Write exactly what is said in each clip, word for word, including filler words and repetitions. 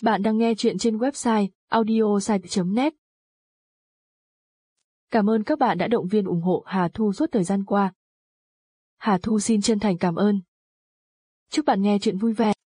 Bạn đang nghe chuyện trên website audiosite chấm net. Cảm ơn các bạn đã động viên ủng hộ Hà Thu suốt thời gian qua. Hà Thu xin chân thành cảm ơn. Chúc bạn nghe chuyện vui vẻ.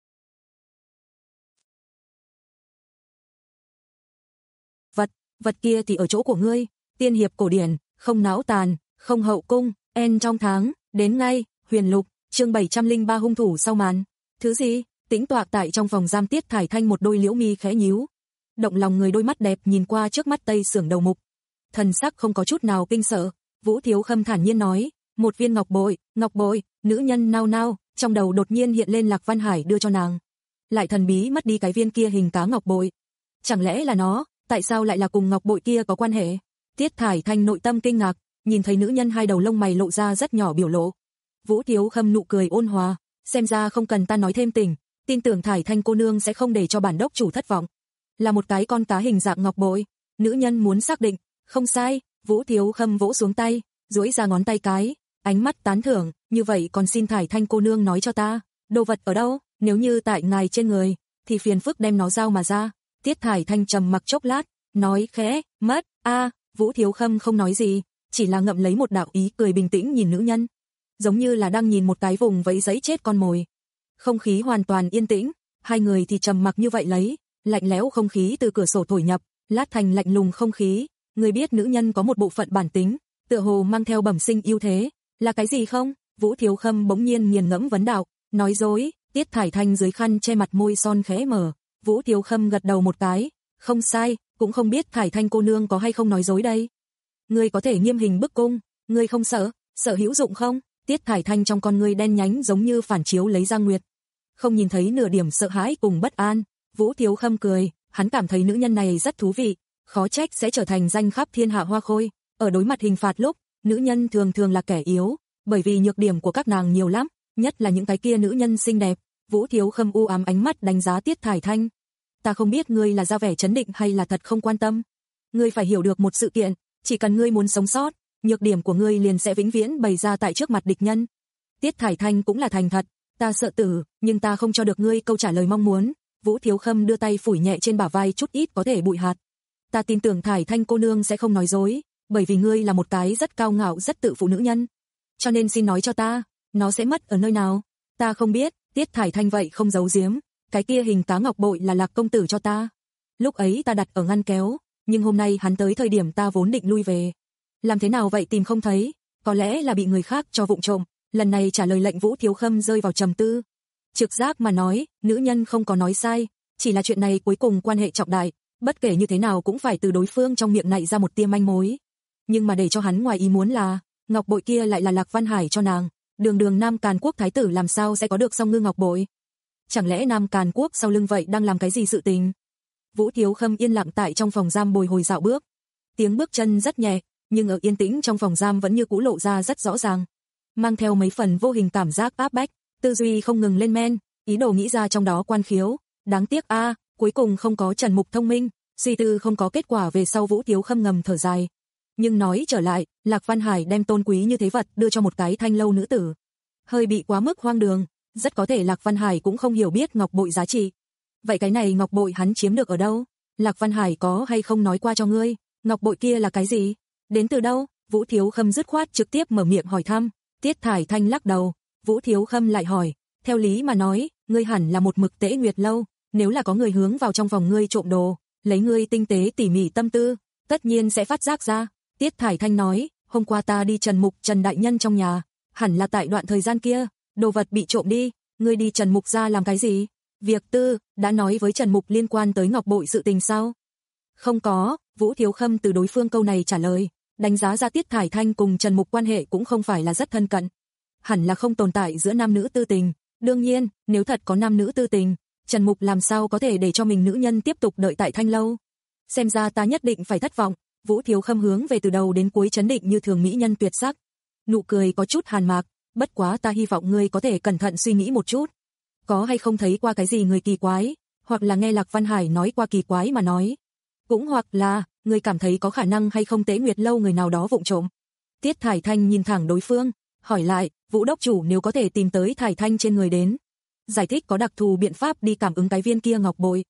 Vật, vật kia thì ở chỗ của ngươi, tiên hiệp cổ điển, không náo tàn, không hậu cung, en trong tháng, đến ngay, huyền lục, chương bảy trăm lẻ ba hung thủ sau màn. Thứ gì? Tĩnh tọa tại trong phòng giam Tiết Thải Thanh một đôi liễu mi khẽ nhíu. Động lòng người đôi mắt đẹp nhìn qua trước mắt Tây Xưởng đầu mục. Thần sắc không có chút nào kinh sợ, Vũ Thiếu Khâm thản nhiên nói, một viên ngọc bội, ngọc bội, nữ nhân nao nao, trong đầu đột nhiên hiện lên Lạc Văn Hải đưa cho nàng. Lại thần bí mất đi cái viên kia hình cá ngọc bội. Chẳng lẽ là nó, tại sao lại là cùng ngọc bội kia có quan hệ? Tiết Thải Thanh nội tâm kinh ngạc, nhìn thấy nữ nhân hai đầu lông mày lộ ra rất nhỏ biểu lộ. Vũ Thiếu Khâm nụ cười ôn hòa, xem ra không cần ta nói thêm tình, tin tưởng Thải Thanh cô nương sẽ không để cho bản đốc chủ thất vọng. Là một cái con cá hình dạng ngọc bội, nữ nhân muốn xác định, không sai, Vũ Thiếu Khâm vỗ xuống tay, duỗi ra ngón tay cái, ánh mắt tán thưởng, như vậy còn xin Thải Thanh cô nương nói cho ta, đồ vật ở đâu, nếu như tại ngài trên người, thì phiền phức đem nó giao mà ra. Tiết Thải Thanh trầm mặc chốc lát, nói khẽ, mất, a, Vũ Thiếu Khâm không nói gì, chỉ là ngậm lấy một đạo ý cười bình tĩnh nhìn nữ nhân, giống như là đang nhìn một cái vùng vẫy giấy chết con mồi. Không khí hoàn toàn yên tĩnh, hai người thì trầm mặc như vậy lấy, lạnh lẽo không khí từ cửa sổ thổi nhập, lát thành lạnh lùng không khí. Người biết nữ nhân có một bộ phận bản tính, tựa hồ mang theo bẩm sinh ưu thế, là cái gì không? Vũ Thiếu Khâm bỗng nhiên nghiền ngẫm vấn đạo, nói dối. Tiết Thải Thanh dưới khăn che mặt môi son khẽ mở, Vũ Thiếu Khâm gật đầu một cái, không sai, cũng không biết Thải Thanh cô nương có hay không nói dối đây. Ngươi có thể nghiêm hình bức cung, ngươi không sợ, sợ hữu dụng không? Tiết Thải Thanh trong con ngươi đen nhánh giống như phản chiếu lấy ra nguyệt, không nhìn thấy nửa điểm sợ hãi cùng bất an. Vũ Thiếu Khâm cười, hắn cảm thấy nữ nhân này rất thú vị, khó trách sẽ trở thành danh khắp thiên hạ hoa khôi. Ở đối mặt hình phạt lúc, nữ nhân thường thường là kẻ yếu, bởi vì nhược điểm của các nàng nhiều lắm, nhất là những cái kia nữ nhân xinh đẹp. Vũ Thiếu Khâm u ám ánh mắt đánh giá Tiết Thải Thanh. Ta không biết ngươi là ra vẻ trấn định hay là thật không quan tâm. Ngươi phải hiểu được một sự kiện, chỉ cần ngươi muốn sống sót, nhược điểm của ngươi liền sẽ vĩnh viễn bày ra tại trước mặt địch nhân. Tiết Thải Thanh cũng là thành thật, ta sợ tử, nhưng ta không cho được ngươi câu trả lời mong muốn. Vũ Thiếu Khâm đưa tay phủi nhẹ trên bả vai chút ít có thể bụi hạt. Ta tin tưởng Thải Thanh cô nương sẽ không nói dối, bởi vì ngươi là một cái rất cao ngạo rất tự phụ nữ nhân. Cho nên xin nói cho ta, nó sẽ mất ở nơi nào? Ta không biết. Tiết Thải Thanh vậy không giấu giếm, cái kia hình cá ngọc bội là Lạc công tử cho ta. Lúc ấy ta đặt ở ngăn kéo, nhưng hôm nay hắn tới thời điểm ta vốn định lui về. Làm thế nào vậy tìm không thấy, có lẽ là bị người khác cho vụng trộm. Lần này trả lời lệnh Vũ Thiếu Khâm rơi vào trầm tư. Trực giác mà nói, nữ nhân không có nói sai, chỉ là chuyện này cuối cùng quan hệ trọng đại, bất kể như thế nào cũng phải từ đối phương trong miệng nảy ra một tia manh mối. Nhưng mà để cho hắn ngoài ý muốn là, ngọc bội kia lại là Lạc Văn Hải cho nàng, đường đường Nam Càn Quốc thái tử làm sao sẽ có được song ngư ngọc bội? Chẳng lẽ Nam Càn Quốc sau lưng vậy đang làm cái gì sự tình? Vũ Thiếu Khâm yên lặng tại trong phòng giam bồi hồi dạo bước. Tiếng bước chân rất nhẹ, nhưng ở yên tĩnh trong phòng giam vẫn như cũ lộ ra rất rõ ràng, mang theo mấy phần vô hình cảm giác áp bách, tư duy không ngừng lên men, ý đồ nghĩ ra trong đó quan khiếu. Đáng tiếc a, à, cuối cùng không có Trần Mục thông minh, suy tư không có kết quả về sau. Vũ Thiếu Khâm ngầm thở dài. Nhưng nói trở lại, Lạc Văn Hải đem tôn quý như thế vật đưa cho một cái thanh lâu nữ tử, hơi bị quá mức hoang đường, rất có thể Lạc Văn Hải cũng không hiểu biết ngọc bội giá trị. Vậy cái này ngọc bội hắn chiếm được ở đâu? Lạc Văn Hải có hay không nói qua cho ngươi, ngọc bội kia là cái gì? Đến từ đâu? Vũ Thiếu Khâm dứt khoát trực tiếp mở miệng hỏi thăm. Tiết Thải Thanh lắc đầu. Vũ Thiếu Khâm lại hỏi, theo lý mà nói, ngươi hẳn là một mực Tễ Nguyệt lâu, nếu là có người hướng vào trong phòng ngươi trộm đồ, lấy ngươi tinh tế tỉ mỉ tâm tư, tất nhiên sẽ phát giác ra. Tiết Thải Thanh nói, hôm qua ta đi Trần Mục Trần đại nhân trong nhà, hẳn là tại đoạn thời gian kia, đồ vật bị trộm đi. Ngươi đi Trần Mục ra làm cái gì? Việc tư, đã nói với Trần Mục liên quan tới ngọc bội sự tình sao? Không có. Vũ Thiếu Khâm từ đối phương câu này trả lời, đánh giá ra Tiết Thải Thanh cùng Trần Mục quan hệ cũng không phải là rất thân cận, hẳn là không tồn tại giữa nam nữ tư tình. Đương nhiên, nếu thật có nam nữ tư tình, Trần Mục làm sao có thể để cho mình nữ nhân tiếp tục đợi tại thanh lâu? Xem ra ta nhất định phải thất vọng. Vũ Thiếu Khâm hướng về từ đầu đến cuối trấn định như thường mỹ nhân tuyệt sắc, nụ cười có chút hàn mạc, bất quá ta hy vọng ngươi có thể cẩn thận suy nghĩ một chút, có hay không thấy qua cái gì người kỳ quái, hoặc là nghe Lạc Văn Hải nói qua kỳ quái mà nói, cũng hoặc là ngươi cảm thấy có khả năng hay không Tế Nguyệt lâu người nào đó vụng trộm. Tiết Thải Thanh nhìn thẳng đối phương, hỏi lại, Vũ đốc chủ nếu có thể tìm tới Thải Thanh trên người đến, giải thích có đặc thù biện pháp đi cảm ứng cái viên kia ngọc bội.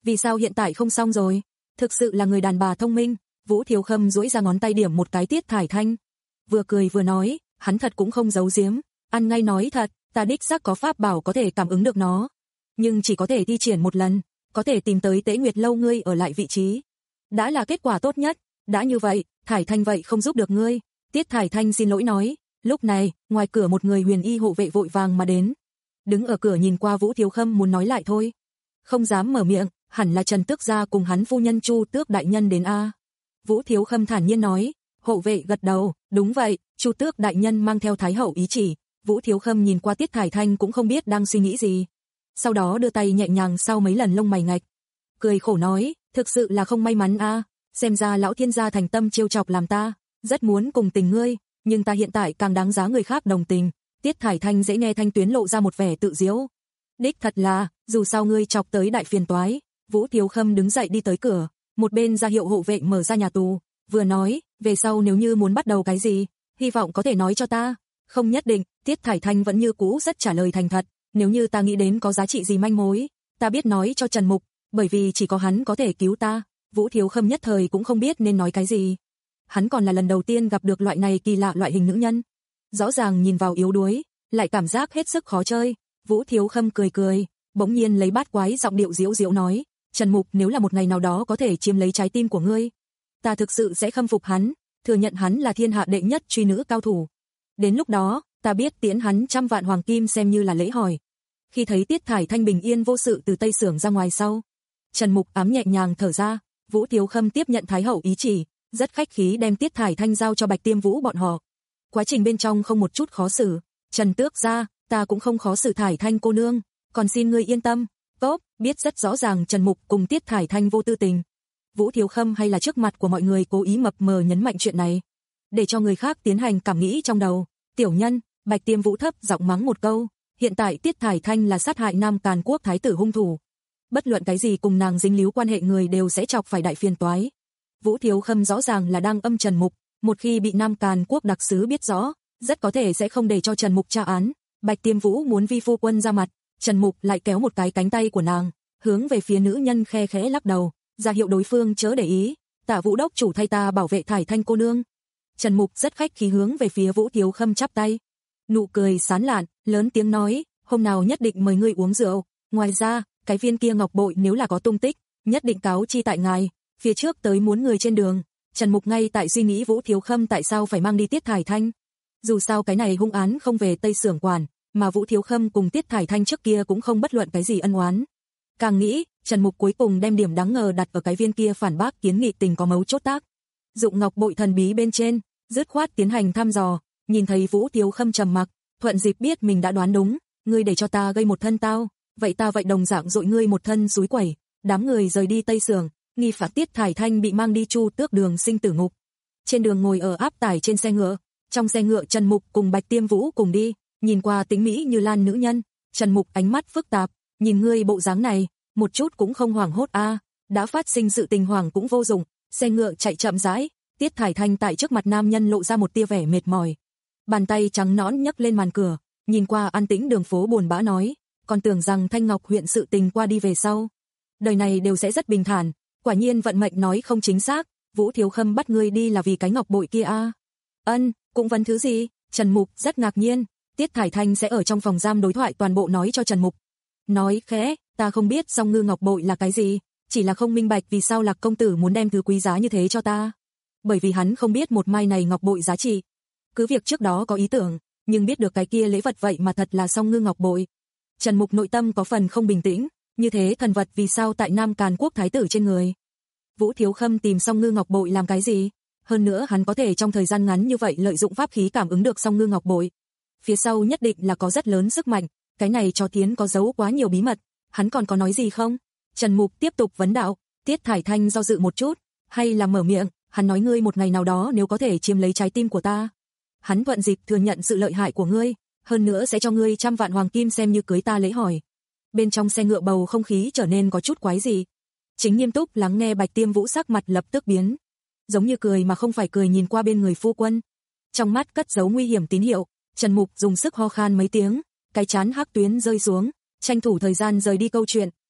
vì sao hiện tại không xong rồi? Thực sự là người đàn bà thông minh. Vũ Thiếu Khâm duỗi ra ngón tay điểm một cái Tiết Thải Thanh. Vừa cười vừa nói, hắn thật cũng không giấu giếm, ăn ngay nói thật, ta đích xác có pháp bảo có thể cảm ứng được nó, nhưng chỉ có thể thi triển một lần, có thể tìm tới Tế Nguyệt lâu ngươi ở lại vị trí. Đã là kết quả tốt nhất, đã như vậy, Thải Thanh vậy không giúp được ngươi. Tiết Thải Thanh xin lỗi nói. Lúc này, ngoài cửa một người huyền y hộ vệ vội vàng mà đến. Đứng ở cửa nhìn qua Vũ Thiếu Khâm muốn nói lại thôi, không dám mở miệng, hẳn là Trần Tước gia cùng hắn phu nhân Chu Tước đại nhân đến a. Vũ Thiếu Khâm thản nhiên nói. Hộ vệ gật đầu, đúng vậy, Chu Tước đại nhân mang theo thái hậu ý chỉ. Vũ Thiếu Khâm nhìn qua Tiết Thải Thanh cũng không biết đang suy nghĩ gì. Sau đó đưa tay nhẹ nhàng sau mấy lần lông mày ngạch, cười khổ nói, thực sự là không may mắn a, xem ra lão thiên gia thành tâm trêu chọc làm ta, rất muốn cùng tình ngươi, nhưng ta hiện tại càng đáng giá người khác đồng tình. Tiết Thải Thanh dễ nghe thanh tuyến lộ ra một vẻ tự diễu. Đích thật là, dù sao ngươi chọc tới đại phiền toái. Vũ Thiếu Khâm đứng dậy đi tới cửa, một bên ra hiệu hộ vệ mở ra nhà tù, vừa nói, về sau nếu như muốn bắt đầu cái gì, hy vọng có thể nói cho ta. Không nhất định, Tiết Thải Thanh vẫn như cũ rất trả lời thành thật, nếu như ta nghĩ đến có giá trị gì manh mối, ta biết nói cho Trần Mục, bởi vì chỉ có hắn có thể cứu ta. Vũ Thiếu Khâm nhất thời cũng không biết nên nói cái gì. Hắn còn là lần đầu tiên gặp được loại này kỳ lạ loại hình nữ nhân. Rõ ràng nhìn vào yếu đuối, lại cảm giác hết sức khó chơi. Vũ Thiếu Khâm cười cười, bỗng nhiên lấy bát quái giọng điệu diễu diễu nói, Trần Mục nếu là một ngày nào đó có thể chiếm lấy trái tim của ngươi, ta thực sự sẽ khâm phục hắn, thừa nhận hắn là thiên hạ đệ nhất truy nữ cao thủ. Đến lúc đó, ta biết tiễn hắn trăm vạn hoàng kim xem như là lễ hỏi. Khi thấy Tiết Thải Thanh bình yên vô sự từ Tây Xưởng ra ngoài sau, Trần Mục ám nhẹ nhàng thở ra. Vũ Thiếu Khâm tiếp nhận thái hậu ý chỉ, rất khách khí đem Tiết Thải Thanh giao cho Bạch Tiêm Vũ bọn họ. Quá trình bên trong không một chút khó xử. Trần Tước gia, ta cũng không khó xử Thải Thanh cô nương, còn xin ngươi yên tâm. Tốt, biết rất rõ ràng Trần Mục cùng Tiết Thải Thanh vô tư tình. Vũ Thiếu Khâm hay là trước mặt của mọi người cố ý mập mờ nhấn mạnh chuyện này, để cho người khác tiến hành cảm nghĩ trong đầu. Tiểu nhân, Bạch Tiêm Vũ thấp giọng mắng một câu, hiện tại Tiết Thải Thanh là sát hại Nam Càn Quốc thái tử hung thủ. Bất luận cái gì cùng nàng dính líu quan hệ người đều sẽ chọc phải đại phiền toái. Vũ Thiếu Khâm rõ ràng là đang âm Trần Mục, một khi bị Nam Càn Quốc đặc sứ biết rõ, rất có thể sẽ không để cho Trần Mục tra án. Bạch Tiêm Vũ muốn vi phu quân ra mặt, Trần Mục lại kéo một cái cánh tay của nàng, hướng về phía nữ nhân khe khẽ lắc đầu, ra hiệu đối phương chớ để ý. Tạ Vũ đốc chủ thay ta bảo vệ Thải Thanh cô nương. Trần Mục rất khách khí hướng về phía Vũ Thiếu Khâm chắp tay, nụ cười sán lạn, lớn tiếng nói, hôm nào nhất định mời ngươi uống rượu, ngoài ra, cái viên kia ngọc bội nếu là có tung tích, nhất định cáo chi tại ngài. Phía trước tới muốn người trên đường, Trần Mục ngay tại suy nghĩ Vũ Thiếu Khâm tại sao phải mang đi Tiết Thải Thanh. Dù sao cái này hung án không về Tây Xưởng quản, mà Vũ Thiếu Khâm cùng Tiết Thải Thanh trước kia cũng không bất luận cái gì ân oán. Càng nghĩ, Trần Mục cuối cùng đem điểm đáng ngờ đặt ở cái viên kia phản bác kiến nghị tình có mấu chốt tác dụng ngọc bội thần bí bên trên, dứt khoát tiến hành thăm dò. Nhìn thấy Vũ Thiếu Khâm trầm mặc, thuận dịp biết mình đã đoán đúng, ngươi để cho ta gây một thân tao, vậy ta vậy đồng dạng dội ngươi một thân suối quẩy. Đám người rời đi Tây Xưởng, nghi phạm Tiết Thải Thanh bị mang đi Chu Tước đường sinh tử ngục. Trên đường ngồi ở áp tải trên xe ngựa, trong xe ngựa Trần Mục cùng Bạch Tiêm Vũ cùng đi, nhìn qua tính mỹ như lan nữ nhân, Trần Mục ánh mắt phức tạp, nhìn ngươi bộ dáng này, một chút cũng không hoảng hốt a, đã phát sinh sự tình hoảng cũng vô dụng. Xe ngựa chạy chậm rãi, Tiết Thải Thanh tại trước mặt nam nhân lộ ra một tia vẻ mệt mỏi. Bàn tay trắng nõn nhấc lên màn cửa, nhìn qua an tĩnh đường phố buồn bã nói, còn tưởng rằng Thanh Ngọc huyện sự tình qua đi về sau, đời này đều sẽ rất bình thản, quả nhiên vận mệnh nói không chính xác, Vũ Thiếu Khâm bắt ngươi đi là vì cái ngọc bội kia a. Ân, cũng vấn thứ gì? Trần Mục rất ngạc nhiên, Tiết Thải Thanh sẽ ở trong phòng giam đối thoại toàn bộ nói cho Trần Mục. Nói khẽ, ta không biết song ngư ngọc bội là cái gì, chỉ là không minh bạch vì sao Lạc công tử muốn đem thứ quý giá như thế cho ta. Bởi vì hắn không biết một mai này ngọc bội giá trị. Cứ việc trước đó có ý tưởng, nhưng biết được cái kia lễ vật vậy mà thật là song ngư ngọc bội. Trần Mục nội tâm có phần không bình tĩnh, như thế thần vật vì sao tại Nam Càn Quốc thái tử trên người? Vũ Thiếu Khâm tìm song ngư ngọc bội làm cái gì? Hơn nữa hắn có thể trong thời gian ngắn như vậy lợi dụng pháp khí cảm ứng được song ngư ngọc bội. Phía sau nhất định là có rất lớn sức mạnh, cái này cho Thiến có giấu quá nhiều bí mật, hắn còn có nói gì không? Trần Mục tiếp tục vấn đạo. Tiết Thải Thanh do dự một chút, hay là mở miệng, hắn nói ngươi một ngày nào đó nếu có thể chiếm lấy trái tim của ta, hắn thuận dịp thừa nhận sự lợi hại của ngươi, hơn nữa sẽ cho ngươi trăm vạn hoàng kim xem như cưới ta lễ hỏi. Bên trong xe ngựa bầu không khí trở nên có chút quái dị. Chính nghiêm túc lắng nghe Bạch Tiêm Vũ sắc mặt lập tức biến, giống như cười mà không phải cười nhìn qua bên người phu quân. Trong mắt cất giấu nguy hiểm tín hiệu, Trần Mục dùng sức ho khan mấy tiếng, cái chán hắc tuyến rơi xuống, tranh thủ thời gian rời đi câu chuyện,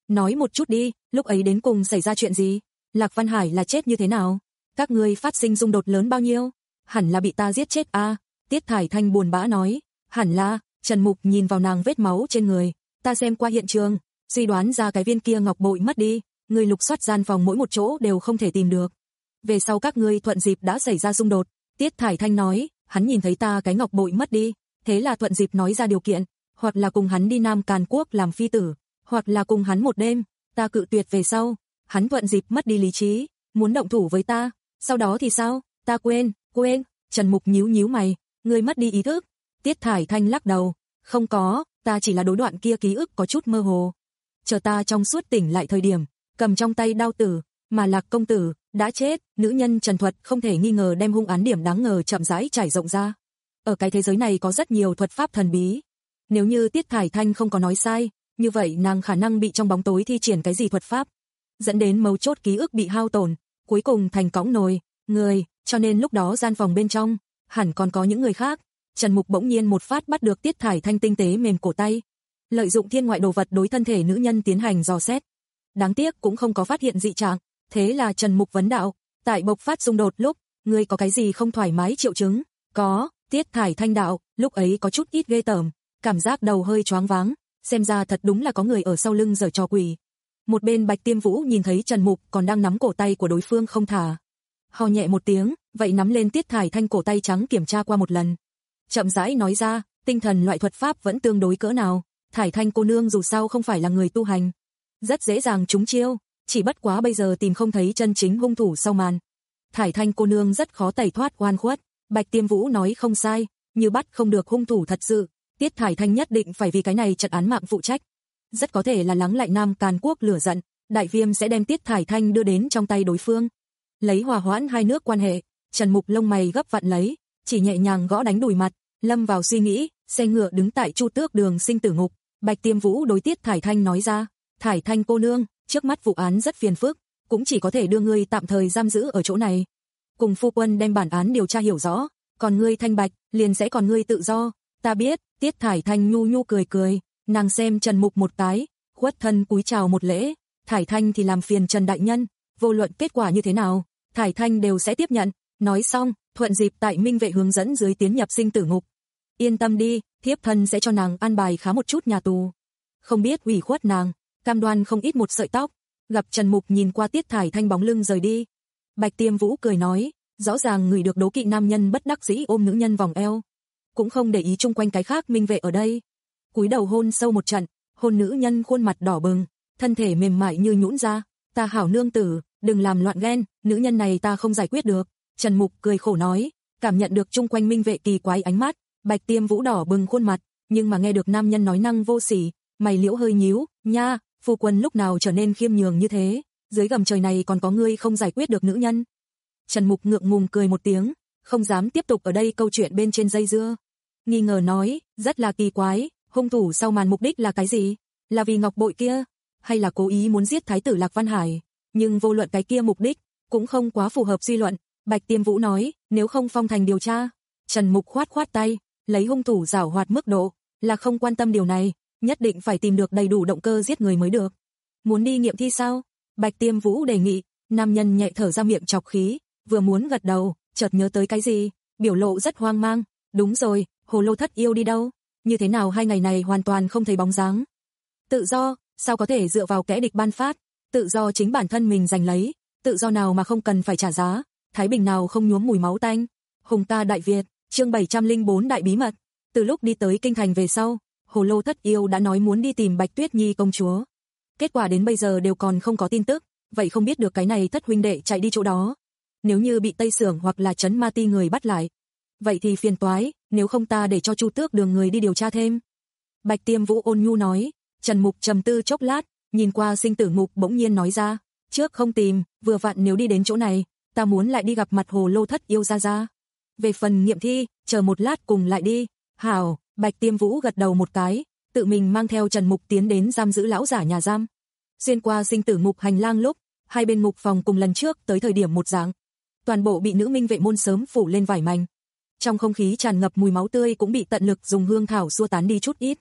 nói một chút đi, lúc ấy đến cùng xảy ra chuyện gì? Lạc Văn Hải là chết như thế nào? Các ngươi phát sinh xung đột lớn bao nhiêu? Hẳn là bị ta giết chết a." Tiết Thải Thanh buồn bã nói. "Hẳn là." Trần Mục nhìn vào nàng vết máu trên người, "Ta xem qua hiện trường, suy đoán ra cái viên kia ngọc bội mất đi, người lục soát gian phòng mỗi một chỗ đều không thể tìm được. Về sau các ngươi thuận dịp đã xảy ra xung đột." Tiết Thải Thanh nói, "Hắn nhìn thấy ta cái ngọc bội mất đi, thế là thuận dịp nói ra điều kiện, hoặc là cùng hắn đi Nam Càn Quốc làm phi tử, hoặc là cùng hắn một đêm, ta cự tuyệt về sau, hắn thuận dịp mất đi lý trí, muốn động thủ với ta, sau đó thì sao? Ta quên, quên." Trần Mục nhíu nhíu mày, "Ngươi mất đi ý thức?" Tiết Thải Thanh lắc đầu, "Không có, ta chỉ là đối đoạn kia ký ức có chút mơ hồ. Chờ ta trong suốt tỉnh lại thời điểm, cầm trong tay đao tử, mà Lạc công tử đã chết." Nữ nhân Trần thuật không thể nghi ngờ đem hung án điểm đáng ngờ chậm rãi trải rộng ra. Ở cái thế giới này có rất nhiều thuật pháp thần bí. Nếu như Tiết Thải Thanh không có nói sai, như vậy nàng khả năng bị trong bóng tối thi triển cái gì thuật pháp, dẫn đến mấu chốt ký ức bị hao tổn, cuối cùng thành cõng nồi người, cho nên lúc đó gian phòng bên trong hẳn còn có những người khác. Trần Mục bỗng nhiên một phát bắt được Tiết Thải Thanh tinh tế mềm cổ tay, lợi dụng thiên ngoại đồ vật đối thân thể nữ nhân tiến hành dò xét. Đáng tiếc cũng không có phát hiện dị trạng, thế là Trần Mục vấn đạo, "Tại bộc phát xung đột lúc, ngươi có cái gì không thoải mái triệu chứng?" "Có." Tiết Thải Thanh đạo, "Lúc ấy có chút ít ghê tởm, cảm giác đầu hơi choáng váng, xem ra thật đúng là có người ở sau lưng giở trò quỷ." Một bên Bạch Tiêm Vũ nhìn thấy Trần Mục còn đang nắm cổ tay của đối phương không thả, ho nhẹ một tiếng, vậy nắm lên Tiết Thải Thanh cổ tay trắng kiểm tra qua một lần. Chậm rãi nói ra, "Tinh thần loại thuật pháp vẫn tương đối cỡ nào, Thải Thanh cô nương dù sao không phải là người tu hành, rất dễ dàng trúng chiêu, chỉ bất quá bây giờ tìm không thấy chân chính hung thủ sau màn. Thải Thanh cô nương rất khó tẩy thoát oan khuất." Bạch Tiêm Vũ nói không sai, như bắt không được hung thủ thật sự, Tiết Thải Thanh nhất định phải vì cái này trận án mạng phụ trách. Rất có thể là lắng lại Nam Càn Quốc lửa giận, Đại Viêm sẽ đem Tiết Thải Thanh đưa đến trong tay đối phương, lấy hòa hoãn hai nước quan hệ. Trần Mục lông mày gấp vặn lấy, chỉ nhẹ nhàng gõ đánh đùi mặt, lâm vào suy nghĩ, xe ngựa đứng tại Chu Tước Đường sinh tử ngục. Bạch Tiêm Vũ đối Tiết Thải Thanh nói ra, "Thải Thanh cô nương, trước mắt vụ án rất phiền phức, cũng chỉ có thể đưa ngươi tạm thời giam giữ ở chỗ này, cùng phu quân đem bản án điều tra hiểu rõ, còn ngươi thanh bạch, liền sẽ còn ngươi tự do." "Ta biết." Tiết Thải Thanh nhu nhu cười cười, nàng xem Trần Mục một cái, khuất thân cúi chào một lễ, "Thải Thanh thì làm phiền Trần đại nhân, vô luận kết quả như thế nào, Thải Thanh đều sẽ tiếp nhận." Nói xong, thuận dịp tại Minh Vệ hướng dẫn dưới tiến nhập sinh tử ngục. "Yên tâm đi, thiếp thân sẽ cho nàng an bài khá một chút nhà tù, không biết ủy khuất nàng, cam đoan không ít một sợi tóc." Gặp Trần Mục nhìn qua Tiết Thải Thanh bóng lưng rời đi, Bạch Tiêm Vũ cười nói, rõ ràng người được đố kỵ nam nhân bất đắc dĩ ôm nữ nhân vòng eo, cũng không để ý chung quanh cái khác Minh Vệ ở đây, cúi đầu hôn sâu một trận, hôn nữ nhân khuôn mặt đỏ bừng, thân thể mềm mại như nhũn ra. "Ta hảo nương tử, đừng làm loạn ghen, nữ nhân này ta không giải quyết được." Trần Mục cười khổ nói, cảm nhận được chung quanh Minh Vệ kỳ quái ánh mắt, Bạch Tiêm Vũ đỏ bừng khuôn mặt, nhưng mà nghe được nam nhân nói năng vô sỉ, mày liễu hơi nhíu, "Nha, phu quân lúc nào trở nên khiêm nhường như thế, dưới gầm trời này còn có ngươi không giải quyết được nữ nhân." Trần Mục ngượng ngùng cười một tiếng, không dám tiếp tục ở đây câu chuyện bên trên dây dưa, nghi ngờ nói, "Rất là kỳ quái, hung thủ sau màn mục đích là cái gì? Là vì ngọc bội kia, hay là cố ý muốn giết thái tử Lạc Văn Hải? Nhưng vô luận cái kia mục đích, cũng không quá phù hợp suy luận." Bạch Tiêm Vũ nói, "Nếu không phong thành điều tra." Trần Mục khoát khoát tay, lấy hung thủ giảo hoạt mức độ, là không quan tâm điều này, nhất định phải tìm được đầy đủ động cơ giết người mới được. "Muốn đi nghiệm thi sao?" Bạch Tiêm Vũ đề nghị. Nam nhân nhẹ thở ra miệng chọc khí, vừa muốn gật đầu, chợt nhớ tới cái gì, biểu lộ rất hoang mang, "Đúng rồi, Hồ Lô Thất Yêu đi đâu? Như thế nào hai ngày này hoàn toàn không thấy bóng dáng?" "Tự do, sao có thể dựa vào kẻ địch ban phát, tự do chính bản thân mình giành lấy, tự do nào mà không cần phải trả giá, thái bình nào không nhuốm mùi máu tanh." Hùng ta Đại Việt, chương bảy trăm lẻ bốn đại bí mật. Từ lúc đi tới kinh thành về sau, Hồ Lô Thất Yêu đã nói muốn đi tìm Bạch Tuyết Nhi công chúa. Kết quả đến bây giờ đều còn không có tin tức, vậy không biết được cái này thất huynh đệ chạy đi chỗ đó. Nếu như bị Tây Sưởng hoặc là Trấn Ma Ti người bắt lại, vậy thì phiền toái, nếu không ta để cho Chu Tước Đường người đi điều tra thêm." Bạch Tiêm Vũ ôn nhu nói. Trần Mục trầm tư chốc lát, nhìn qua sinh tử ngục bỗng nhiên nói ra, "Trước không tìm, vừa vặn nếu đi đến chỗ này, ta muốn lại đi gặp mặt Hồ Lô Thất Yêu ra ra. Về phần nghiệm thi, chờ một lát cùng lại đi." "Hảo." Bạch Tiêm Vũ gật đầu một cái, tự mình mang theo Trần Mục tiến đến giam giữ lão giả nhà giam. Xuyên qua sinh tử ngục hành lang lúc, hai bên ngục phòng cùng lần trước tới thời điểm một dạng, toàn bộ bị nữ Minh Vệ môn sớm phủ lên vải mảnh. Trong không khí tràn ngập mùi máu tươi cũng bị tận lực dùng hương thảo xua tán đi chút ít.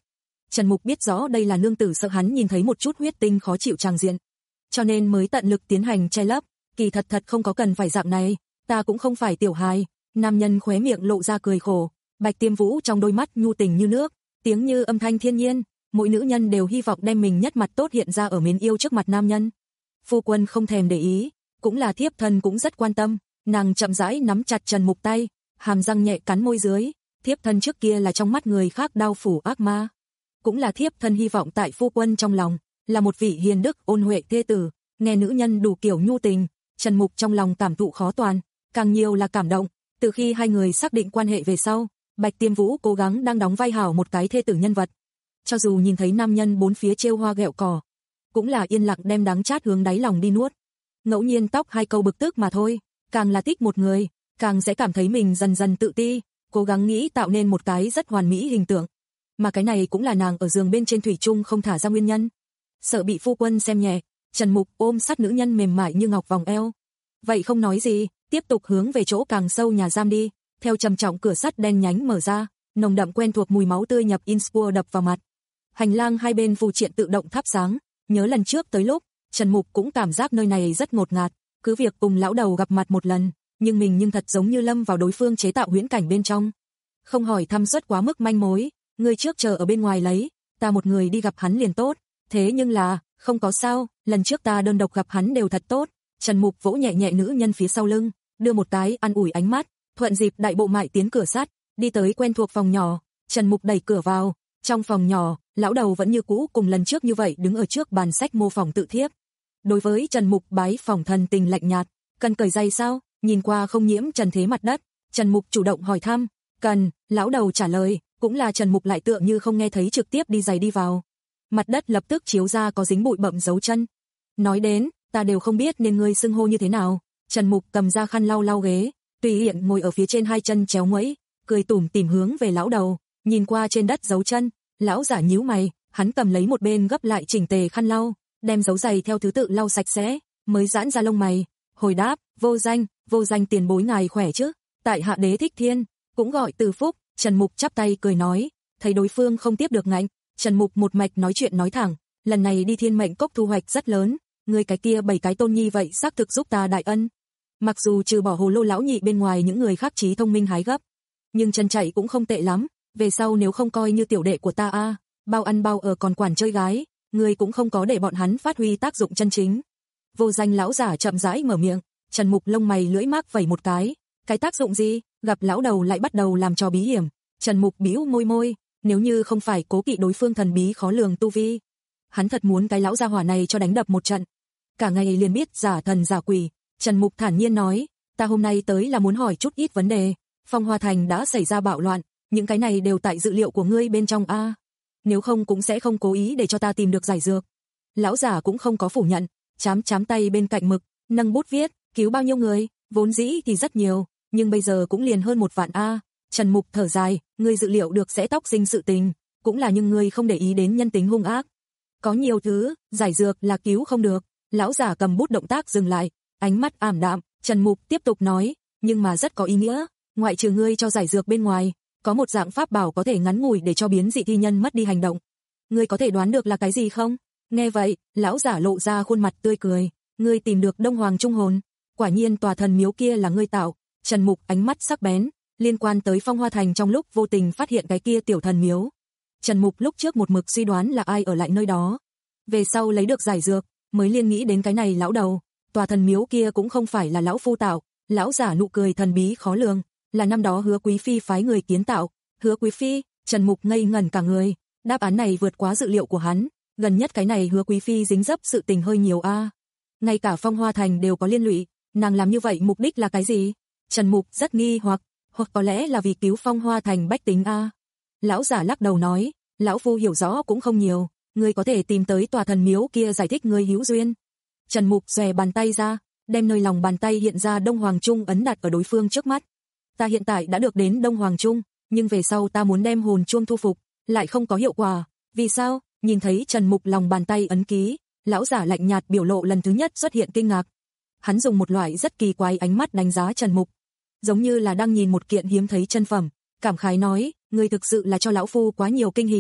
Trần Mục biết rõ đây là nương tử sợ hắn nhìn thấy một chút huyết tinh khó chịu tràng diện, cho nên mới tận lực tiến hành che lấp, kỳ thật thật không có cần phải dạng này, ta cũng không phải tiểu hài. Nam nhân khóe miệng lộ ra cười khổ, Bạch Tiêm Vũ trong đôi mắt nhu tình như nước, tiếng như âm thanh thiên nhiên, mỗi nữ nhân đều hy vọng đem mình nhất mặt tốt hiện ra ở mến yêu trước mặt nam nhân. Phu quân không thèm để ý, cũng là thiếp thân cũng rất quan tâm, nàng chậm rãi nắm chặt Trần Mục tay, hàm răng nhẹ cắn môi dưới, thiếp thân trước kia là trong mắt người khác đau phủ ác ma, cũng là thiếp thân hy vọng tại phu quân trong lòng, là một vị hiền đức ôn huệ thê tử. Nghe nữ nhân đủ kiểu nhu tình, Trần Mục trong lòng cảm thụ khó toàn, càng nhiều là cảm động. Từ khi hai người xác định quan hệ về sau, Bạch Tiêm Vũ cố gắng đang đóng vai hảo một cái thê tử nhân vật. Cho dù nhìn thấy nam nhân bốn phía trêu hoa ghẹo cỏ, cũng là yên lặng đem đắng chát hướng đáy lòng đi nuốt. Ngẫu nhiên tóc hai câu bực tức mà thôi, càng là thích một người, càng sẽ cảm thấy mình dần dần tự ti, cố gắng nghĩ tạo nên một cái rất hoàn mỹ hình tượng. Mà cái này cũng là nàng ở giường bên trên thủy chung không thả ra nguyên nhân. Sợ bị phu quân xem nhẹ, Trần Mục ôm sát nữ nhân mềm mại như ngọc vòng eo. Vậy không nói gì, tiếp tục hướng về chỗ càng sâu nhà giam đi, theo trầm trọng cửa sắt đen nhánh mở ra, nồng đậm quen thuộc mùi máu tươi nhập Inspur đập vào mặt. Hành lang hai bên phù triện tự động thắp sáng, nhớ lần trước tới lúc, Trần Mục cũng cảm giác nơi này rất ngột ngạt, cứ việc cùng lão đầu gặp mặt một lần, nhưng mình nhưng thật giống như lâm vào đối phương chế tạo huyễn cảnh bên trong. Không hỏi thăm suất quá mức manh mối, người trước chờ ở bên ngoài lấy, ta một người đi gặp hắn liền tốt, thế nhưng là, không có sao, lần trước ta đơn độc gặp hắn đều thật tốt. Trần Mục vỗ nhẹ nhẹ nữ nhân phía sau lưng, đưa một cái an ủi ánh mắt, thuận dịp đại bộ mại tiến cửa sắt, đi tới quen thuộc phòng nhỏ. Trần Mục đẩy cửa vào, trong phòng nhỏ, lão đầu vẫn như cũ cùng lần trước như vậy đứng ở trước bàn sách mô phỏng tự thiếp. Đối với Trần Mục bái phỏng thần tình lạnh nhạt, cần cởi giày sao? Nhìn qua không nhiễm trần thế mặt đất, Trần Mục chủ động hỏi thăm, cần, lão đầu trả lời, cũng là Trần Mục lại tựa như không nghe thấy trực tiếp đi giày đi vào. Mặt đất lập tức chiếu ra có dính bụi bặm dấu chân. Nói đến, ta đều không biết nên ngươi xưng hô như thế nào. Trần Mục cầm ra khăn lau lau ghế, tùy hiện ngồi ở phía trên hai chân chéo ngoẫy, cười tủm tỉm hướng về lão đầu, nhìn qua trên đất dấu chân, lão giả nhíu mày, hắn cầm lấy một bên gấp lại chỉnh tề khăn lau, đem dấu giày theo thứ tự lau sạch sẽ, mới giãn ra lông mày, hồi đáp, vô danh, vô danh tiền bối ngài khỏe chứ? Tại hạ đế thích thiên, cũng gọi Từ Phúc. Trần Mục chắp tay cười nói, thấy đối phương không tiếp được ngạnh, Trần Mục một mạch nói chuyện nói thẳng, lần này đi Thiên Mệnh Cốc thu hoạch rất lớn, người cái kia bảy cái tôn nhi vậy xác thực giúp ta đại ân. Mặc dù trừ bỏ Hồ Lô lão nhị bên ngoài những người khác trí thông minh hái gấp, nhưng chân chạy cũng không tệ lắm, về sau nếu không coi như tiểu đệ của ta a, à, bao ăn bao ở còn quản chơi gái, người cũng không có để bọn hắn phát huy tác dụng chân chính. Vô danh lão giả chậm rãi mở miệng, Trần Mục lông mày lưỡi mác vẩy một cái, cái tác dụng gì? Gặp lão đầu lại bắt đầu làm trò bí hiểm. Trần Mục bĩu môi môi, nếu như không phải cố kỵ đối phương thần bí khó lường tu vi, hắn thật muốn cái lão gia hỏa này cho đánh đập một trận. Cả ngày liền biết giả thần giả quỷ. Trần Mục thản nhiên nói, ta hôm nay tới là muốn hỏi chút ít vấn đề. Phong Hoa Thành đã xảy ra bạo loạn, những cái này đều tại dự liệu của ngươi bên trong a. Nếu không cũng sẽ không cố ý để cho ta tìm được giải dược. Lão giả cũng không có phủ nhận, chám chám tay bên cạnh mực, nâng bút viết, cứu bao nhiêu người, vốn dĩ thì rất nhiều, nhưng bây giờ cũng liền hơn một vạn a. Trần Mục thở dài, ngươi dự liệu được sẽ tóc sinh sự tình, cũng là nhưng ngươi không để ý đến nhân tính hung ác. Có nhiều thứ, giải dược là cứu không được. Lão giả cầm bút động tác dừng lại, ánh mắt ảm đạm. Trần Mục tiếp tục nói, nhưng mà rất có ý nghĩa, ngoại trừ ngươi cho giải dược bên ngoài, có một dạng pháp bảo có thể ngắn ngủi để cho biến dị thi nhân mất đi hành động. Ngươi có thể đoán được là cái gì không? Nghe vậy, lão giả lộ ra khuôn mặt tươi cười, ngươi tìm được Đông Hoàng Trung Hồn, quả nhiên tòa thần miếu kia là ngươi tạo. Trần Mục ánh mắt sắc bén, liên quan tới Phong Hoa Thành trong lúc vô tình phát hiện cái kia tiểu thần miếu. Trần Mục lúc trước một mực suy đoán là ai ở lại nơi đó, về sau lấy được giải dược, mới liên nghĩ đến cái này lão đầu, tòa thần miếu kia cũng không phải là lão phu tạo. Lão giả nụ cười thần bí khó lường, là năm đó Hứa Quý Phi phái người kiến tạo. Hứa Quý Phi? Trần Mục ngây ngẩn cả người, đáp án này vượt quá dự liệu của hắn, gần nhất cái này Hứa Quý Phi dính dấp sự tình hơi nhiều a. À. Ngay cả Phong Hoa Thành đều có liên lụy, nàng làm như vậy mục đích là cái gì? Trần Mục rất nghi hoặc, hoặc có lẽ là vì cứu Phong Hoa Thành bách tính a. À. Lão giả lắc đầu nói, lão phu hiểu rõ cũng không nhiều, ngươi có thể tìm tới tòa thần miếu kia giải thích ngươi hữu duyên. Trần Mục xòe bàn tay ra, đem nơi lòng bàn tay hiện ra Đông Hoàng Trung ấn đặt ở đối phương trước mắt. Ta hiện tại đã được đến Đông Hoàng Trung, nhưng về sau ta muốn đem hồn chuông thu phục, lại không có hiệu quả. Vì sao? Nhìn thấy Trần Mục lòng bàn tay ấn ký, lão giả lạnh nhạt biểu lộ lần thứ nhất xuất hiện kinh ngạc. Hắn dùng một loại rất kỳ quái ánh mắt đánh giá Trần Mục, giống như là đang nhìn một kiện hiếm thấy chân phẩm, cảm khái nói, ngươi thực sự là cho lão phu quá nhiều kinh hỉ,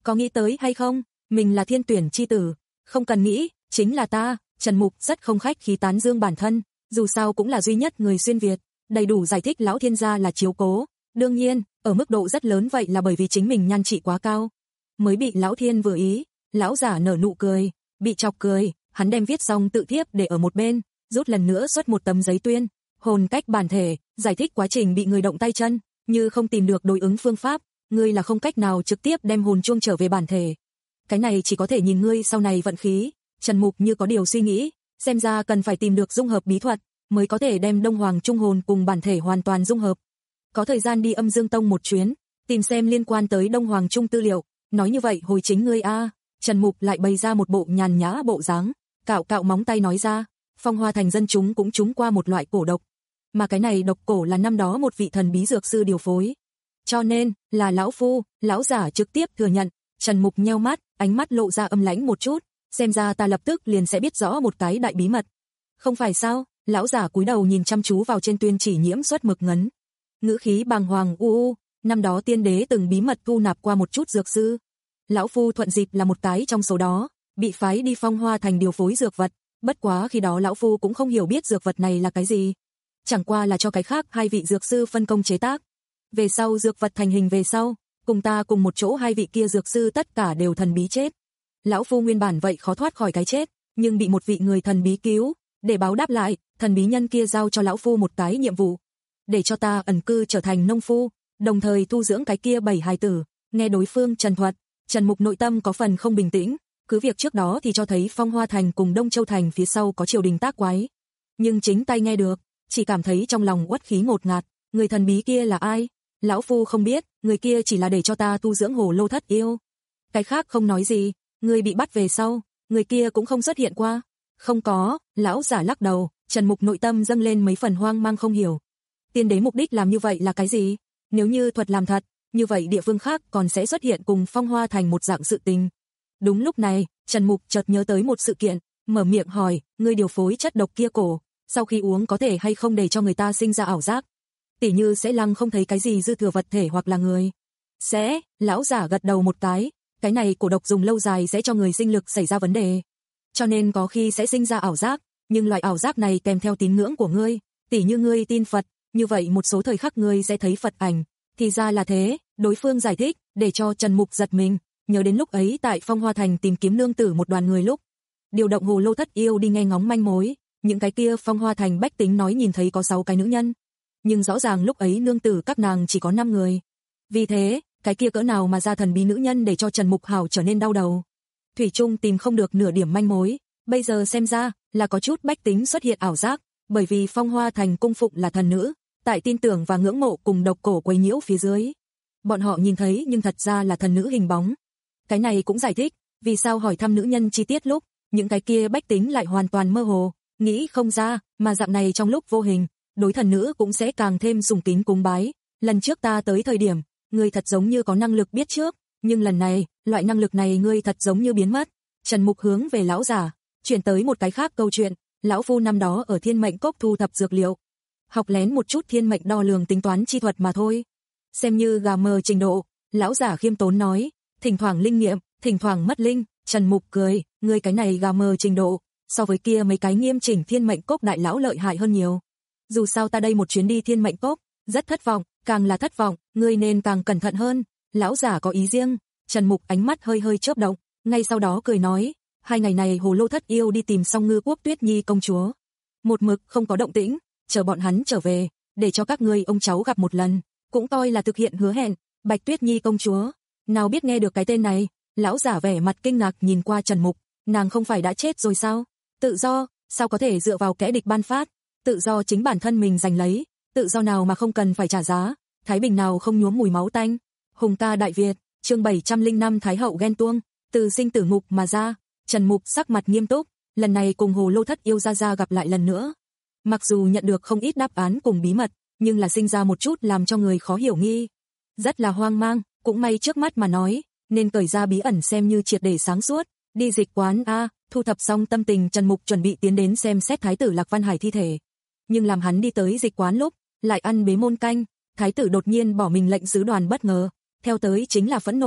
có nghĩ tới hay không, mình là thiên tuyển chi tử, không cần nghĩ, chính là ta. Trần Mục rất không khách khí tán dương bản thân, dù sao cũng là duy nhất người xuyên Việt, đầy đủ giải thích lão thiên gia là chiếu cố. Đương nhiên, ở mức độ rất lớn vậy là bởi vì chính mình nhan trị quá cao, mới bị lão thiên vừa ý. Lão giả nở nụ cười, bị chọc cười, hắn đem viết xong tự thiếp để ở một bên, rút lần nữa xuất một tấm giấy tuyên, hồn cách bản thể, giải thích quá trình bị người động tay chân, như không tìm được đối ứng phương pháp, ngươi là không cách nào trực tiếp đem hồn chuông trở về bản thể. Cái này chỉ có thể nhìn ngươi sau này vận khí. Trần Mục như có điều suy nghĩ, xem ra cần phải tìm được dung hợp bí thuật, mới có thể đem Đông Hoàng Trung hồn cùng bản thể hoàn toàn dung hợp. Có thời gian đi Âm Dương Tông một chuyến, tìm xem liên quan tới Đông Hoàng Trung tư liệu, nói như vậy hồi chính ngươi a. Trần Mục lại bày ra một bộ nhàn nhã bộ dáng, cạo cạo móng tay nói ra, Phong Hoa Thành dân chúng cũng trúng qua một loại cổ độc, mà cái này độc cổ là năm đó một vị thần bí dược sư điều phối. Cho nên, là lão phu, lão giả trực tiếp thừa nhận. Trần Mục nheo mắt, ánh mắt lộ ra âm lãnh một chút, xem ra ta lập tức liền sẽ biết rõ một cái đại bí mật. Không phải sao? Lão giả cúi đầu nhìn chăm chú vào trên tuyên chỉ nhiễm xuất mực ngấn. Ngữ khí bàng hoàng u u, năm đó tiên đế từng bí mật thu nạp qua một chút dược sư. Lão phu thuận dịp là một cái trong số đó, bị phái đi Phong Hoa Thành điều phối dược vật, bất quá khi đó lão phu cũng không hiểu biết dược vật này là cái gì. Chẳng qua là cho cái khác hai vị dược sư phân công chế tác. Về sau dược vật thành hình về sau, cùng ta cùng một chỗ hai vị kia dược sư tất cả đều thần bí chết. Lão phu nguyên bản vậy khó thoát khỏi cái chết, nhưng bị một vị người thần bí cứu, để báo đáp lại, thần bí nhân kia giao cho lão phu một cái nhiệm vụ, để cho ta ẩn cư trở thành nông phu, đồng thời thu dưỡng cái kia bảy hài tử. Nghe đối phương trần thuật, Trần Mục nội tâm có phần không bình tĩnh, cứ việc trước đó thì cho thấy Phong Hoa Thành cùng Đông Châu Thành phía sau có triều đình tác quái, nhưng chính tay nghe được, chỉ cảm thấy trong lòng uất khí ngột ngạt. Người thần bí kia là ai? Lão phu không biết, người kia chỉ là để cho ta tu dưỡng Hồ Lô Thất Yêu. Cái khác không nói gì. Người bị bắt về sau, người kia cũng không xuất hiện qua. Không có. Lão giả lắc đầu. Trần Mục nội tâm dâng lên mấy phần hoang mang không hiểu. Tiên đế mục đích làm như vậy là cái gì? Nếu như thuật làm thật, như vậy địa phương khác còn sẽ xuất hiện cùng Phong Hoa Thành một dạng sự tình. Đúng lúc này, Trần Mục chợt nhớ tới một sự kiện, mở miệng hỏi, ngươi điều phối chất độc kia cổ, sau khi uống có thể hay không để cho người ta sinh ra ảo giác? Tỉ như sẽ lăng không thấy cái gì dư thừa vật thể hoặc là người. Sẽ, lão giả gật đầu một cái, cái này cổ độc dùng lâu dài sẽ cho người sinh lực xảy ra vấn đề. Cho nên có khi sẽ sinh ra ảo giác, nhưng loại ảo giác này kèm theo tín ngưỡng của ngươi, tỉ như ngươi tin Phật, như vậy một số thời khắc ngươi sẽ thấy Phật ảnh. Thì ra là thế, đối phương giải thích, để cho Trần Mục giật mình, nhớ đến lúc ấy tại Phong Hoa Thành tìm kiếm nương tử một đoàn người lúc, điều động Hồ Lô Thất Yêu đi nghe ngóng manh mối, những cái kia Phong Hoa Thành bách tính nói nhìn thấy có sáu cái nữ nhân, nhưng rõ ràng lúc ấy nương tử các nàng chỉ có năm người. Vì thế, cái kia cỡ nào mà ra thần bí nữ nhân để cho Trần Mục Hảo trở nên đau đầu. Thủy chung tìm không được nửa điểm manh mối, bây giờ xem ra là có chút bách tính xuất hiện ảo giác, bởi vì Phong Hoa Thành cung phụng là thần nữ, tại tin tưởng và ngưỡng mộ cùng độc cổ quấy nhiễu phía dưới. Bọn họ nhìn thấy nhưng thật ra là thần nữ hình bóng. Cái này cũng giải thích, vì sao hỏi thăm nữ nhân chi tiết lúc, những cái kia bách tính lại hoàn toàn mơ hồ, nghĩ không ra, mà dạng này trong lúc vô hình, đối thần nữ cũng sẽ càng thêm sùng kính cúng bái. Lần trước ta tới thời điểm, ngươi thật giống như có năng lực biết trước, nhưng lần này, loại năng lực này ngươi thật giống như biến mất. Trần Mục hướng về lão giả, chuyển tới một cái khác câu chuyện, lão phu năm đó ở Thiên Mệnh Cốc thu thập dược liệu, học lén một chút thiên mệnh đo lường tính toán chi thuật mà thôi. Xem như gà mờ trình độ, lão giả khiêm tốn nói, thỉnh thoảng linh nghiệm, thỉnh thoảng mất linh. Trần Mục cười, ngươi cái này gà mờ trình độ, so với kia mấy cái nghiêm chỉnh Thiên Mệnh Cốc đại lão lợi hại hơn nhiều. Dù sao ta đây một chuyến đi Thiên Mệnh Cốc, rất thất vọng, càng là thất vọng, ngươi nên càng cẩn thận hơn. Lão giả có ý riêng. Trần Mục ánh mắt hơi hơi chớp động, ngay sau đó cười nói, hai ngày này Hồ Lô Thất Yêu đi tìm xong Ngư Quốc Tuyết Nhi công chúa, một mực không có động tĩnh, chờ bọn hắn trở về, để cho các ngươi ông cháu gặp một lần, cũng coi là thực hiện hứa hẹn. Bạch Tuyết Nhi công chúa, nào biết nghe được cái tên này, lão giả vẻ mặt kinh ngạc nhìn qua Trần Mục, nàng không phải đã chết rồi sao? Tự do, sao có thể dựa vào kẻ địch ban phát? Tự do chính bản thân mình giành lấy, tự do nào mà không cần phải trả giá, thái bình nào không nhuốm mùi máu tanh. Hùng ca Đại Việt, chương bảy trăm lẻ năm Thái hậu ghen tuông, từ sinh tử ngục mà ra. Trần Mục sắc mặt nghiêm túc, lần này cùng Hồ Lô Thất Yêu ra ra gặp lại lần nữa. Mặc dù nhận được không ít đáp án cùng bí mật, nhưng là sinh ra một chút làm cho người khó hiểu nghi. Rất là hoang mang, cũng may trước mắt mà nói, nên cởi ra bí ẩn xem như triệt để sáng suốt. Đi dịch quán a, thu thập xong tâm tình, Trần Mục chuẩn bị tiến đến xem xét thái tử Lạc Văn Hải thi thể. Nhưng làm hắn đi tới dịch quán lúc, lại ăn bế môn canh, thái tử đột nhiên bỏ mình lệnh sứ đoàn bất ngờ, theo tới chính là phẫn nộ.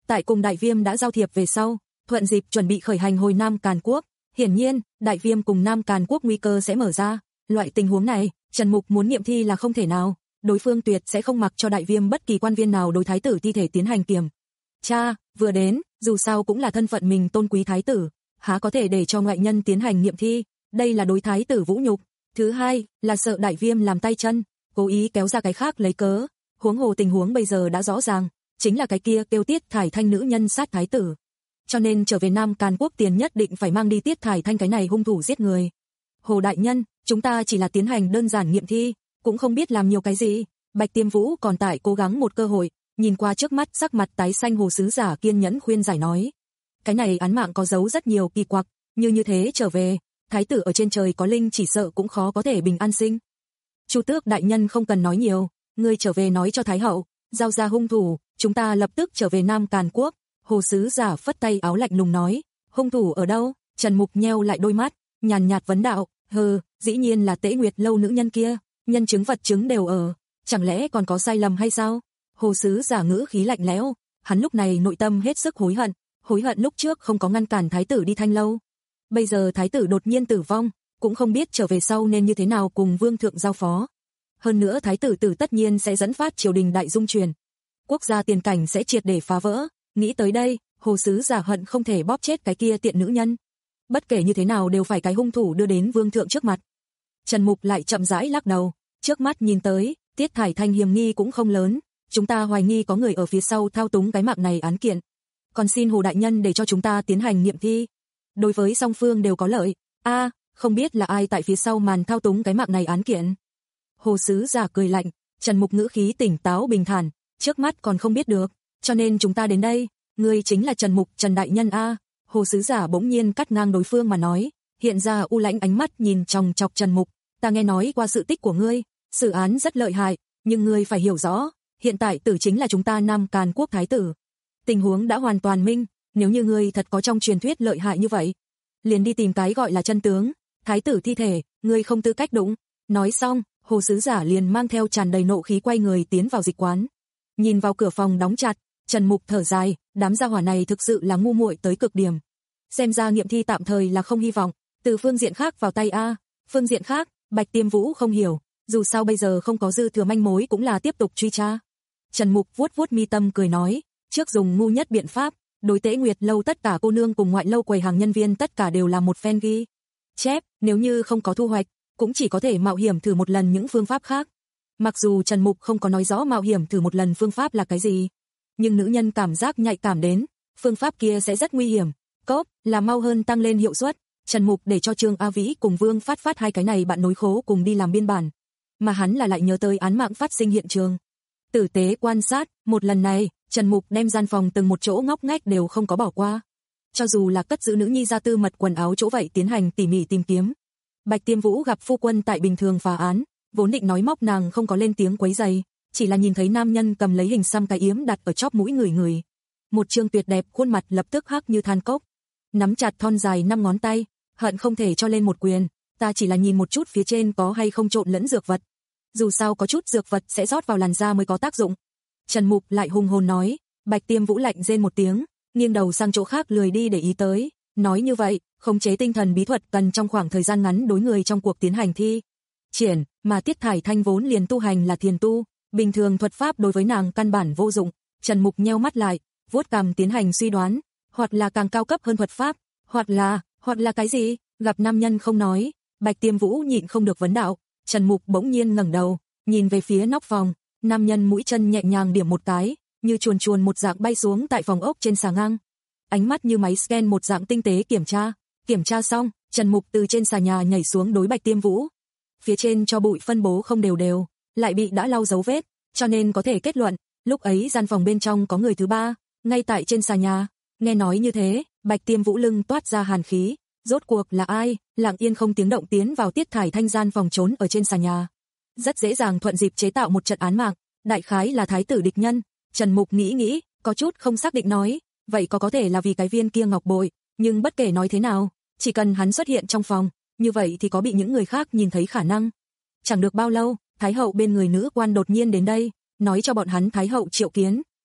tại cùng Đại Viêm đã giao thiệp về sau, thuận dịp chuẩn bị khởi hành hồi Nam Càn Quốc. Hiển nhiên, Đại Viêm cùng Nam Càn Quốc nguy cơ sẽ mở ra. Loại tình huống này, Trần Mục muốn nghiệm thi là không thể nào. Đối phương tuyệt sẽ không mặc cho Đại Viêm bất kỳ quan viên nào đối thái tử thi thể tiến hành kiểm tra. Vừa đến, dù sao cũng là thân phận mình tôn quý thái tử, há có thể để cho ngoại nhân tiến hành nghiệm thi, đây là đối thái tử vũ nhục. Thứ hai, là sợ Đại Viêm làm tay chân, cố ý kéo ra cái khác lấy cớ. Huống hồ tình huống bây giờ đã rõ ràng, chính là cái kia kêu Tiết Thải Thanh nữ nhân sát thái tử. Cho nên trở về Nam Càn Quốc tiền nhất định phải mang đi Tiết Thải Thanh cái này hung thủ giết người. Hồ đại nhân, chúng ta chỉ là tiến hành đơn giản nghiệm thi, cũng không biết làm nhiều cái gì. Bạch Tiêm Vũ còn tại cố gắng một cơ hội, nhìn qua trước mắt sắc mặt tái xanh hồ sứ giả kiên nhẫn khuyên giải nói. Cái này án mạng có giấu rất nhiều kỳ quặc, như như thế trở về, thái tử ở trên trời có linh chỉ sợ cũng khó có thể bình an sinh. Chu Tước đại nhân không cần nói nhiều, ngươi trở về nói cho Thái hậu, giao ra hung thủ, chúng ta lập tức trở về Nam Càn Quốc. Hồ sứ giả phất tay áo lạnh lùng nói, hung thủ ở đâu? Trần Mục nheo lại đôi mắt, nhàn nhạt vấn đạo, hừ, dĩ nhiên là Tế Nguyệt lâu nữ nhân kia, nhân chứng vật chứng đều ở, chẳng lẽ còn có sai lầm hay sao? Hồ sứ giả ngữ khí lạnh lẽo, hắn lúc này nội tâm hết sức hối hận, hối hận lúc trước không có ngăn cản thái tử đi Thanh lâu. Bây giờ thái tử đột nhiên tử vong, cũng không biết trở về sau nên như thế nào cùng vương thượng giao phó. Hơn nữa thái tử tử tất nhiên sẽ dẫn phát triều đình đại dung chuyển, quốc gia tiền cảnh sẽ triệt để phá vỡ. Nghĩ tới đây, hồ sứ giả hận không thể bóp chết cái kia tiện nữ nhân. Bất kể như thế nào đều phải cái hung thủ đưa đến vương thượng trước mặt. Trần Mục lại chậm rãi lắc đầu, trước mắt nhìn tới, Tiết Thải Thanh hiểm nghi cũng không lớn, chúng ta hoài nghi có người ở phía sau thao túng cái mạng này án kiện. Còn xin Hồ đại nhân để cho chúng ta tiến hành nghiệm thi. Đối với song phương đều có lợi. A, à, không biết là ai tại phía sau màn thao túng cái mạng này án kiện. Hồ sứ giả cười lạnh, Trần Mục ngữ khí tỉnh táo bình thản, trước mắt còn không biết được, cho nên chúng ta đến đây, ngươi chính là Trần Mục, Trần đại nhân a. À. Hồ sứ giả bỗng nhiên cắt ngang đối phương mà nói, hiện ra u lãnh ánh mắt nhìn chòng chọc Trần Mục, ta nghe nói qua sự tích của ngươi, xử án rất lợi hại, nhưng ngươi phải hiểu rõ, hiện tại tử chính là chúng ta Nam Càn Quốc thái tử. Tình huống đã hoàn toàn minh, nếu như ngươi thật có trong truyền thuyết lợi hại như vậy, liền đi tìm cái gọi là chân tướng, thái tử thi thể, ngươi không tư cách đụng. Nói xong, hồ sứ giả liền mang theo tràn đầy nộ khí quay người tiến vào dịch quán. Nhìn vào cửa phòng đóng chặt, Trần Mục thở dài, đám gia hỏa này thực sự là ngu muội tới cực điểm. Xem ra nghiệm thi tạm thời là không hy vọng, từ phương diện khác vào tay a. Phương diện khác, Bạch Tiêm Vũ không hiểu, dù sao bây giờ không có dư thừa manh mối cũng là tiếp tục truy tra. Trần Mục vuốt vuốt mi tâm cười nói, trước dùng ngu nhất biện pháp, đối Tế Nguyệt lâu tất cả cô nương cùng ngoại lâu quầy hàng nhân viên tất cả đều là một phen ghi chép, nếu như không có thu hoạch, cũng chỉ có thể mạo hiểm thử một lần những phương pháp khác. Mặc dù Trần Mục không có nói rõ mạo hiểm thử một lần phương pháp là cái gì, nhưng nữ nhân cảm giác nhạy cảm đến, phương pháp kia sẽ rất nguy hiểm. Cốp, là mau hơn tăng lên hiệu suất. Trần Mục để cho Trương A Vĩ cùng Vương Phát Phát hai cái này bạn nối khố cùng đi làm biên bản, mà hắn là lại nhớ tới án mạng phát sinh hiện trường. Tử tế quan sát, một lần này, Trần Mục đem gian phòng từng một chỗ ngóc ngách đều không có bỏ qua. Cho dù là cất giữ nữ nhi gia tư mật quần áo chỗ vậy tiến hành tỉ mỉ tìm kiếm. Bạch Tiêm Vũ gặp phu quân tại bình thường phá án, vốn định nói móc nàng không có lên tiếng quấy rầy, chỉ là nhìn thấy nam nhân cầm lấy hình xăm cái yếm đặt ở chóp mũi người người. Một trương tuyệt đẹp khuôn mặt lập tức hắc như than cốc, nắm chặt thon dài năm ngón tay, hận không thể cho lên một quyền, ta chỉ là nhìn một chút phía trên có hay không trộn lẫn dược vật. Dù sao có chút dược vật sẽ rót vào làn da mới có tác dụng. Trần Mục lại hùng hồn nói, Bạch Tiêm Vũ lạnh rên một tiếng, nghiêng đầu sang chỗ khác lười đi để ý tới, nói như vậy, khống chế tinh thần bí thuật cần trong khoảng thời gian ngắn đối người trong cuộc tiến hành thi triển, mà Tiết Thải Thanh vốn liền tu hành là thiền tu, bình thường thuật pháp đối với nàng căn bản vô dụng. Trần Mục nheo mắt lại, vuốt cằm tiến hành suy đoán, hoặc là càng cao cấp hơn thuật pháp, hoặc là, hoặc là cái gì? Gặp nam nhân không nói, Bạch Tiêm Vũ nhịn không được vấn đạo. Trần Mục bỗng nhiên ngẩng đầu, nhìn về phía nóc phòng, nam nhân mũi chân nhẹ nhàng điểm một cái, như chuồn chuồn một dạng bay xuống tại phòng ốc trên xà ngang. Ánh mắt như máy scan một dạng tinh tế kiểm tra, kiểm tra xong, Trần Mục từ trên xà nhà nhảy xuống đối Bạch Tiêm Vũ. Phía trên cho bụi phân bố không đều đều, lại bị đã lau dấu vết, cho nên có thể kết luận, lúc ấy gian phòng bên trong có người thứ ba, ngay tại trên xà nhà. Nghe nói như thế, Bạch Tiêm Vũ lưng toát ra hàn khí, rốt cuộc là ai, lặng yên không tiếng động tiến vào Tiết Thải Thanh gian phòng trốn ở trên xà nhà. Rất dễ dàng thuận dịp chế tạo một trận án mạng, đại khái là thái tử địch nhân. Trần Mục nghĩ nghĩ, có chút không xác định nói, vậy có có thể là vì cái viên kia ngọc bội, nhưng bất kể nói thế nào, chỉ cần hắn xuất hiện trong phòng, như vậy thì có bị những người khác nhìn thấy khả năng. Chẳng được bao lâu, Thái hậu bên người nữ quan đột nhiên đến đây, nói cho bọn hắn Thái hậu triệu kiến,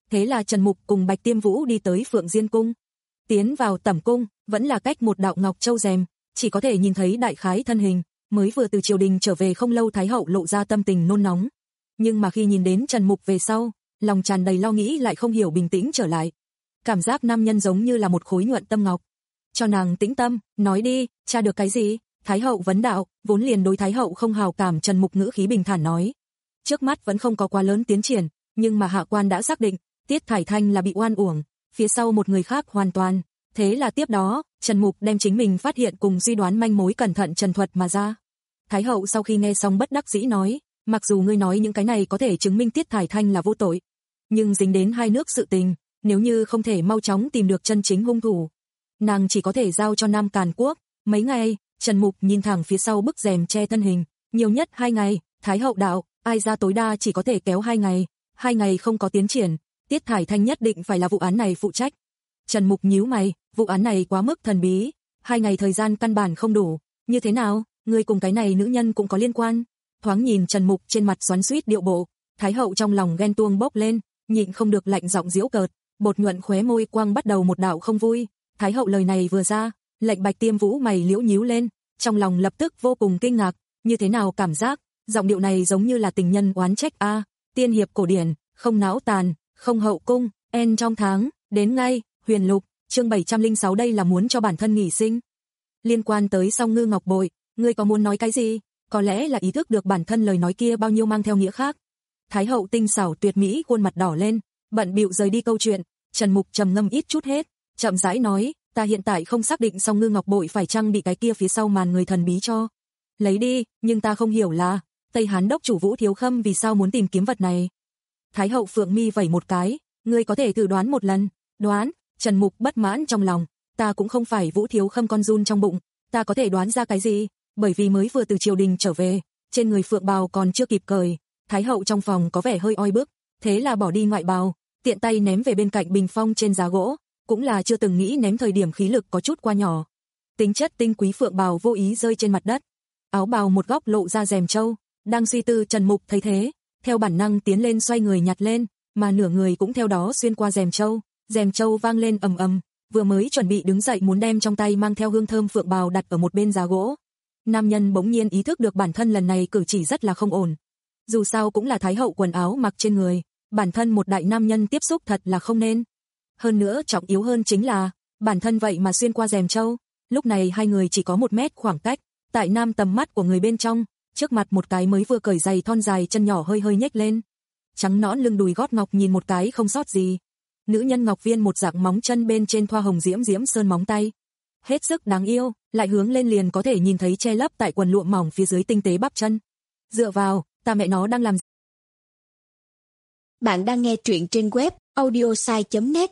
Thế là Trần Mục cùng Bạch Tiêm Vũ đi tới Phượng Diên cung. Tiến vào tẩm cung, vẫn là cách một đạo ngọc châu rèm, chỉ có thể nhìn thấy đại khái thân hình. Mới vừa từ triều đình trở về không lâu, Thái hậu lộ ra tâm tình nôn nóng. Nhưng mà khi nhìn đến Trần Mục về sau, lòng tràn đầy lo nghĩ lại không hiểu bình tĩnh trở lại. Cảm giác nam nhân giống như là một khối nhuận tâm ngọc. Cho nàng tĩnh tâm, nói đi, tra được cái gì? Thái hậu vấn đạo, vốn liền đối Thái hậu không hào cảm. Trần Mục ngữ khí bình thản nói. Trước mắt vẫn không có quá lớn tiến triển, nhưng mà hạ quan đã xác định, Tiết Thải Thanh là bị oan uổng, phía sau một người khác hoàn toàn. Thế là tiếp đó, Trần Mục đem chính mình phát hiện cùng suy đoán manh mối cẩn thận trần thuật mà ra. Thái hậu sau khi nghe xong bất đắc dĩ nói, mặc dù ngươi nói những cái này có thể chứng minh Tiết Thải Thanh là vô tội, nhưng dính đến hai nước sự tình, nếu như không thể mau chóng tìm được chân chính hung thủ, nàng chỉ có thể giao cho Nam Càn Quốc. Mấy ngày, Trần Mục nhìn thẳng phía sau bức rèm che thân hình, nhiều nhất hai ngày. Thái hậu đạo, ai ra tối đa chỉ có thể kéo hai ngày, hai ngày không có tiến triển, Tiết Thải Thanh nhất định phải là vụ án này phụ trách. Trần Mục nhíu mày, vụ án này quá mức thần bí, hai ngày thời gian căn bản không đủ, như thế nào, người cùng cái này nữ nhân cũng có liên quan? Thoáng nhìn Trần Mục trên mặt xoắn xuýt điệu bộ, Thái hậu trong lòng ghen tuông bốc lên, nhịn không được lạnh giọng giễu cợt, bột nhuận khóe môi quang bắt đầu một đạo không vui. Thái hậu lời này vừa ra, lệnh Bạch Tiêm Vũ mày liễu nhíu lên, trong lòng lập tức vô cùng kinh ngạc, như thế nào cảm giác, giọng điệu này giống như là tình nhân oán trách a, à, tiên hiệp cổ điển, không não tàn, không hậu cung, en trong tháng, đến ngay, Huyền Lục, chương bảy trăm lẻ sáu đây là muốn cho bản thân nghỉ sinh. Liên quan tới Song Ngư Ngọc Bội, ngươi có muốn nói cái gì? Có lẽ là ý thức được bản thân lời nói kia bao nhiêu mang theo nghĩa khác. Thái hậu tinh xảo tuyệt mỹ khuôn mặt đỏ lên, bận bịu rời đi câu chuyện. Trần Mục trầm ngâm ít chút hết, chậm rãi nói, ta hiện tại không xác định Song Ngư Ngọc Bội phải chăng bị cái kia phía sau màn người thần bí cho lấy đi, nhưng ta không hiểu là Tây Hán đốc chủ Vũ Thiếu Khâm vì sao muốn tìm kiếm vật này. Thái hậu phượng mi vẩy một cái, ngươi có thể thử đoán một lần. Đoán? Trần Mục bất mãn trong lòng, ta cũng không phải Vũ Thiếu Khâm con run trong bụng, ta có thể đoán ra cái gì, bởi vì mới vừa từ triều đình trở về, trên người phượng bào còn chưa kịp cởi, Thái hậu trong phòng có vẻ hơi oi bức, thế là bỏ đi ngoại bào, tiện tay ném về bên cạnh bình phong trên giá gỗ, cũng là chưa từng nghĩ ném thời điểm khí lực có chút quá nhỏ. Tính chất tinh quý phượng bào vô ý rơi trên mặt đất, áo bào một góc lộ ra rèm châu, đang suy tư Trần Mục thấy thế, theo bản năng tiến lên xoay người nhặt lên, mà nửa người cũng theo đó xuyên qua rèm châu, rèm châu vang lên ầm ầm, vừa mới chuẩn bị đứng dậy muốn đem trong tay mang theo hương thơm phượng bào đặt ở một bên giá gỗ. Nam nhân bỗng nhiên ý thức được bản thân lần này cử chỉ rất là không ổn. Dù sao cũng là Thái hậu quần áo mặc trên người, bản thân một đại nam nhân tiếp xúc thật là không nên. Hơn nữa trọng yếu hơn chính là, bản thân vậy mà xuyên qua rèm châu, lúc này hai người chỉ có một mét khoảng cách, tại nam tầm mắt của người bên trong, trước mặt một cái mới vừa cởi giày thon dài chân nhỏ hơi hơi nhếch lên. Trắng nõn lưng đùi gót ngọc nhìn một cái không sót gì. Nữ nhân ngọc viên một dạng móng chân bên trên thoa hồng diễm diễm sơn móng tay. Hết sức đáng yêu, lại hướng lên liền có thể nhìn thấy che lấp tại quần lụa mỏng phía dưới tinh tế bắp chân. Dựa vào, ta mẹ nó đang làm. Bạn đang nghe truyện trên web audiosai chấm net.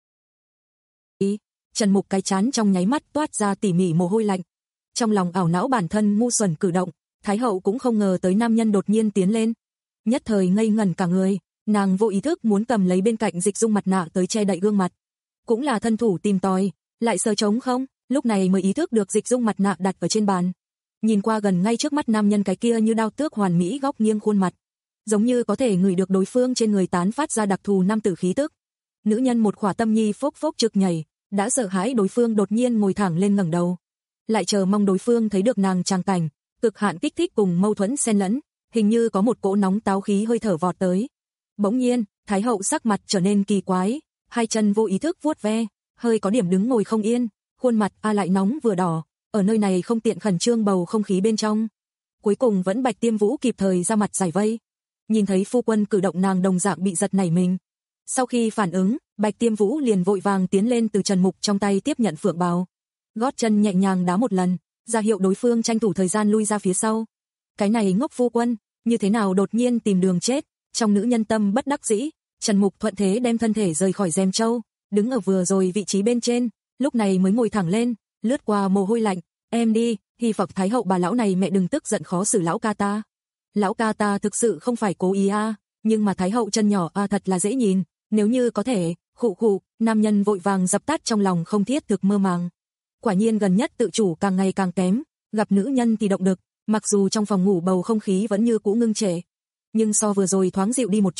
Trần Mục cái chán trong nháy mắt toát ra tỉ mỉ mồ hôi lạnh. Trong lòng ảo não bản thân ngu xuẩn cử động, Thái hậu cũng không ngờ tới nam nhân đột nhiên tiến lên. Nhất thời ngây ngẩn cả người, nàng vô ý thức muốn cầm lấy bên cạnh dịch dung mặt nạ tới che đậy gương mặt. Cũng là thân thủ tìm tòi, lại sờ trống không, lúc này mới ý thức được dịch dung mặt nạ đặt ở trên bàn. Nhìn qua gần ngay trước mắt nam nhân cái kia như đao tước hoàn mỹ góc nghiêng khuôn mặt, giống như có thể ngửi được đối phương trên người tán phát ra đặc thù nam tử khí tức. Nữ nhân một khỏa tâm nhi phốc phốc trực nhảy, đã sợ hãi đối phương đột nhiên ngồi thẳng lên ngẩng đầu. Lại chờ mong đối phương thấy được nàng tràng cảnh, cực hạn kích thích cùng mâu thuẫn xen lẫn, hình như có một cỗ nóng táo khí hơi thở vọt tới. Bỗng nhiên, Thái hậu sắc mặt trở nên kỳ quái, hai chân vô ý thức vuốt ve, hơi có điểm đứng ngồi không yên, khuôn mặt a lại nóng vừa đỏ, ở nơi này không tiện khẩn trương bầu không khí bên trong. Cuối cùng vẫn Bạch Tiêm Vũ kịp thời ra mặt giải vây. Nhìn thấy phu quân cử động nàng đồng dạng bị giật nảy mình. Sau khi phản ứng, Bạch Tiêm Vũ liền vội vàng tiến lên từ Trần Mục trong tay tiếp nhận phượng bào. Gót chân nhẹ nhàng đá một lần, ra hiệu đối phương tranh thủ thời gian lui ra phía sau. Cái này ngốc phu quân, như thế nào đột nhiên tìm đường chết, trong nữ nhân tâm bất đắc dĩ, Trần Mục thuận thế đem thân thể rời khỏi rèm châu, đứng ở vừa rồi vị trí bên trên, lúc này mới ngồi thẳng lên, lướt qua mồ hôi lạnh, em đi, hy vọng Thái hậu bà lão này mẹ đừng tức giận khó xử lão ca ta. Lão ca ta thực sự không phải cố ý a, nhưng mà Thái hậu chân nhỏ a thật là dễ nhìn, nếu như có thể, khụ khụ, nam nhân vội vàng dập tắt trong lòng không thiết thực mơ màng. Quả nhiên gần nhất tự chủ càng ngày càng kém, gặp nữ nhân thì động lực, mặc dù trong phòng ngủ bầu không khí vẫn như cũ ngưng trệ, nhưng so vừa rồi thoáng dịu đi một chút,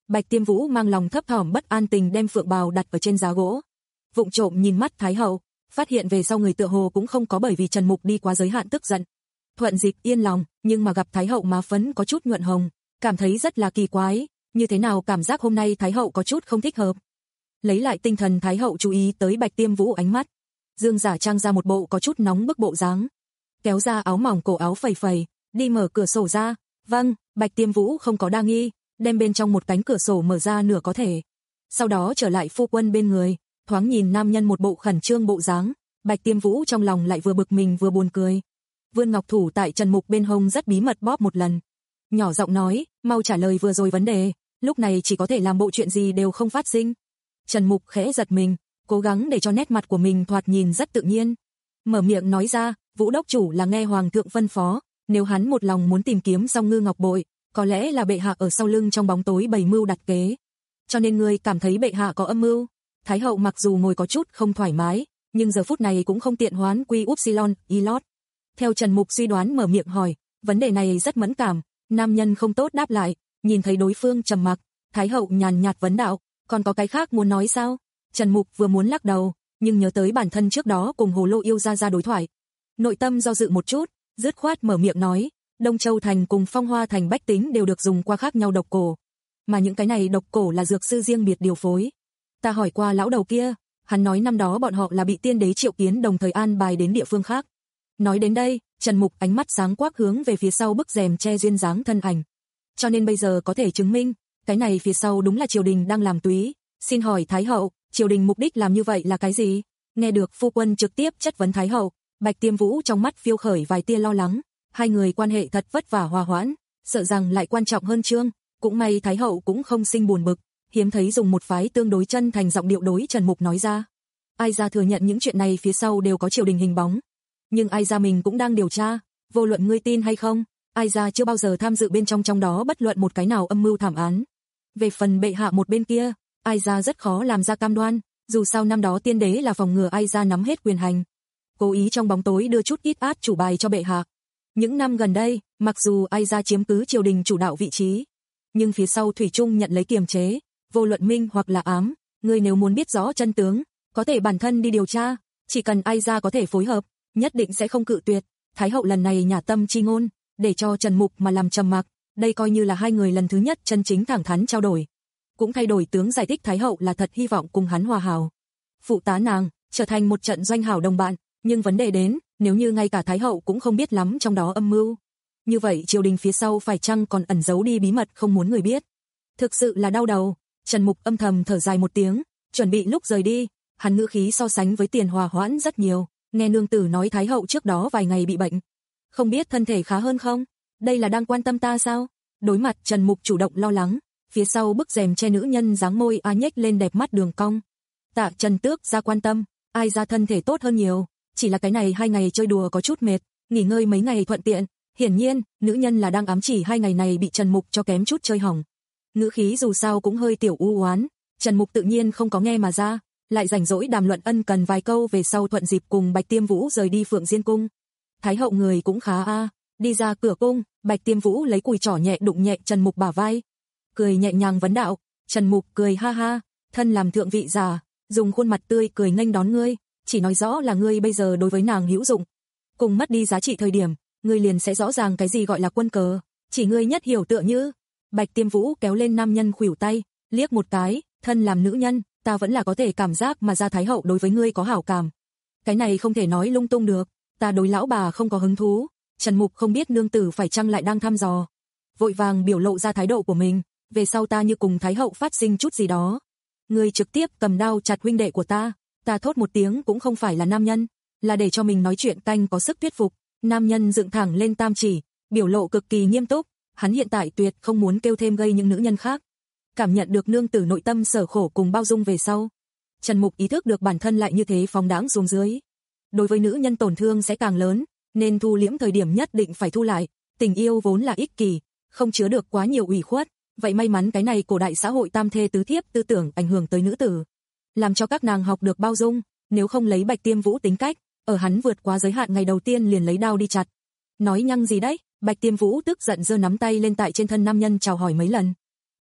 Bạch Tiêm Vũ mang lòng thấp thỏm bất an tình đem phượng bào đặt ở trên giá gỗ. Vụng trộm nhìn mắt Thái hậu, phát hiện về sau người tựa hồ cũng không có bởi vì Trần Mục đi quá giới hạn tức giận. Thuận dịp yên lòng, nhưng mà gặp Thái hậu má phấn có chút nhuận hồng, cảm thấy rất là kỳ quái, như thế nào cảm giác hôm nay Thái hậu có chút không thích hợp. Lấy lại tinh thần, Thái hậu chú ý tới Bạch Tiêm Vũ ánh mắt, dương giả trang ra một bộ có chút nóng bức bộ dáng, kéo ra áo mỏng cổ áo phẩy phẩy, đi mở cửa sổ ra. Vâng, Bạch Tiêm Vũ không có đa nghi, đem bên trong một cánh cửa sổ mở ra nửa có thể. Sau đó trở lại phu quân bên người, thoáng nhìn nam nhân một bộ khẩn trương bộ dáng, Bạch Tiêm Vũ trong lòng lại vừa bực mình vừa buồn cười. Vươn ngọc thủ tại Trần Mục bên hông rất bí mật bóp một lần, nhỏ giọng nói, mau trả lời vừa rồi vấn đề, lúc này chỉ có thể làm bộ chuyện gì đều không phát sinh. Trần Mục khẽ giật mình, cố gắng để cho nét mặt của mình thoạt nhìn rất tự nhiên. Mở miệng nói ra, Vũ đốc chủ là nghe hoàng thượng phân phó, nếu hắn một lòng muốn tìm kiếm Song Ngư Ngọc Bội, có lẽ là bệ hạ ở sau lưng trong bóng tối bày mưu đặt kế. Cho nên ngươi cảm thấy bệ hạ có âm mưu. Thái hậu mặc dù ngồi có chút không thoải mái, nhưng giờ phút này cũng không tiện hoán quy upsilon, ilot. Theo Trần Mục suy đoán mở miệng hỏi, vấn đề này rất mẫn cảm, nam nhân không tốt đáp lại, nhìn thấy đối phương trầm mặc, Thái hậu nhàn nhạt vấn đạo, còn có cái khác muốn nói sao? Trần Mục vừa muốn lắc đầu, nhưng nhớ tới bản thân trước đó cùng Hồ Lô yêu ra ra đối thoại. Nội tâm do dự một chút, dứt khoát mở miệng nói, Đông Châu Thành cùng Phong Hoa Thành bách tính đều được dùng qua khác nhau độc cổ. Mà những cái này độc cổ là dược sư riêng biệt điều phối. Ta hỏi qua lão đầu kia, hắn nói năm đó bọn họ là bị tiên đế triệu kiến đồng thời an bài đến địa phương khác. Nói đến đây, Trần Mục ánh mắt sáng quắc hướng về phía sau bức rèm che duyên dáng thân ảnh. Cho nên bây giờ có thể chứng minh, cái này phía sau đúng là triều đình đang làm túy. Xin hỏi Thái hậu, triều đình mục đích làm như vậy là cái gì? Nghe được phu quân trực tiếp chất vấn Thái hậu, Bạch Tiêm Vũ trong mắt phiêu khởi vài tia lo lắng, hai người quan hệ thật vất vả hòa hoãn, sợ rằng lại quan trọng hơn chương, cũng may Thái hậu cũng không sinh buồn bực, hiếm thấy dùng một phái tương đối chân thành giọng điệu đối Trần Mục nói ra. Ai ra thừa nhận những chuyện này phía sau đều có triều đình hình bóng, nhưng ai ra mình cũng đang điều tra, vô luận ngươi tin hay không, ai ra chưa bao giờ tham dự bên trong trong đó bất luận một cái nào âm mưu thảm án. Về phần bệ hạ một bên kia, ai ra rất khó làm ra cam đoan, dù sao năm đó tiên đế là phòng ngừa ai ra nắm hết quyền hành, cố ý trong bóng tối đưa chút ít át chủ bài cho bệ hạ. Những năm gần đây, mặc dù ai ra chiếm cứ triều đình chủ đạo vị trí, nhưng phía sau thủy chung nhận lấy kiềm chế, vô luận minh hoặc là ám, ngươi nếu muốn biết rõ chân tướng, có thể bản thân đi điều tra, chỉ cần ai ra có thể phối hợp, nhất định sẽ không cự tuyệt. Thái hậu lần này nhả tâm chi ngôn, để cho Trần Mục mà làm trầm mặc, đây coi như là hai người lần thứ nhất chân chính thẳng thắn trao đổi. Cũng thay đổi tướng giải thích Thái hậu là thật hy vọng cùng hắn hòa hảo, phụ tá nàng, trở thành một trận doanh hảo đồng bạn, nhưng vấn đề đến, nếu như ngay cả Thái hậu cũng không biết lắm trong đó âm mưu, như vậy triều đình phía sau phải chăng còn ẩn giấu đi bí mật không muốn người biết. Thực sự là đau đầu. Trần Mục âm thầm thở dài một tiếng, chuẩn bị lúc rời đi, hắn ngữ khí so sánh với tiền hòa hoãn rất nhiều, nghe nương tử nói Thái hậu trước đó vài ngày bị bệnh, không biết thân thể khá hơn không? Đây là đang quan tâm ta sao? Đối mặt Trần Mục chủ động lo lắng, phía sau bức rèm che nữ nhân dáng môi a nhếch lên đẹp mắt đường cong. Tạ Trần Tước ra quan tâm, ai ra thân thể tốt hơn nhiều, chỉ là cái này hai ngày chơi đùa có chút mệt, nghỉ ngơi mấy ngày thuận tiện. Hiển nhiên, nữ nhân là đang ám chỉ hai ngày này bị Trần Mục cho kém chút chơi hỏng. Ngữ khí dù sao cũng hơi tiểu u oán, Trần Mục tự nhiên không có nghe mà ra, lại rảnh rỗi đàm luận ân cần vài câu về sau thuận dịp cùng Bạch Tiêm Vũ rời đi Phượng Diên cung. Thái hậu người cũng khá a, đi ra cửa cung, Bạch Tiêm Vũ lấy cùi trỏ nhẹ đụng nhẹ Trần Mục bả vai, cười nhẹ nhàng vấn đạo. Trần Mục cười ha ha, thân làm thượng vị giả, dùng khuôn mặt tươi cười nghênh đón ngươi, chỉ nói rõ là ngươi bây giờ đối với nàng hữu dụng, cùng mất đi giá trị thời điểm, ngươi liền sẽ rõ ràng cái gì gọi là quân cờ, chỉ ngươi nhất hiểu tựa như. Bạch Tiêm Vũ kéo lên nam nhân khuỷu tay, liếc một cái, thân làm nữ nhân, ta vẫn là có thể cảm giác mà ra Thái hậu đối với ngươi có hảo cảm. Cái này không thể nói lung tung được, ta đối lão bà không có hứng thú. Trần Mục không biết nương tử phải chăng lại đang thăm dò, vội vàng biểu lộ ra thái độ của mình, về sau ta như cùng Thái hậu phát sinh chút gì đó, ngươi trực tiếp cầm đao chặt huynh đệ của ta. Ta thốt một tiếng cũng không phải là nam nhân, là để cho mình nói chuyện canh có sức thuyết phục. Nam nhân dựng thẳng lên tam chỉ, biểu lộ cực kỳ nghiêm túc, hắn hiện tại tuyệt không muốn kêu thêm gây những nữ nhân khác. Cảm nhận được nương tử nội tâm sở khổ cùng bao dung về sau, Trần Mục ý thức được bản thân lại như thế phóng đãng xuống dưới. Đối với nữ nhân tổn thương sẽ càng lớn, nên thu liễm thời điểm nhất định phải thu lại, tình yêu vốn là ích kỷ, không chứa được quá nhiều ủy khuất, vậy may mắn cái này cổ đại xã hội tam thê tứ thiếp tư tưởng ảnh hưởng tới nữ tử, làm cho các nàng học được bao dung, nếu không lấy Bạch Tiêm Vũ tính cách, ở hắn vượt quá giới hạn ngày đầu tiên liền lấy đao đi chặt. Nói nhăng gì đấy? Bạch Tiêm Vũ tức giận giơ nắm tay lên tại trên thân nam nhân chào hỏi mấy lần.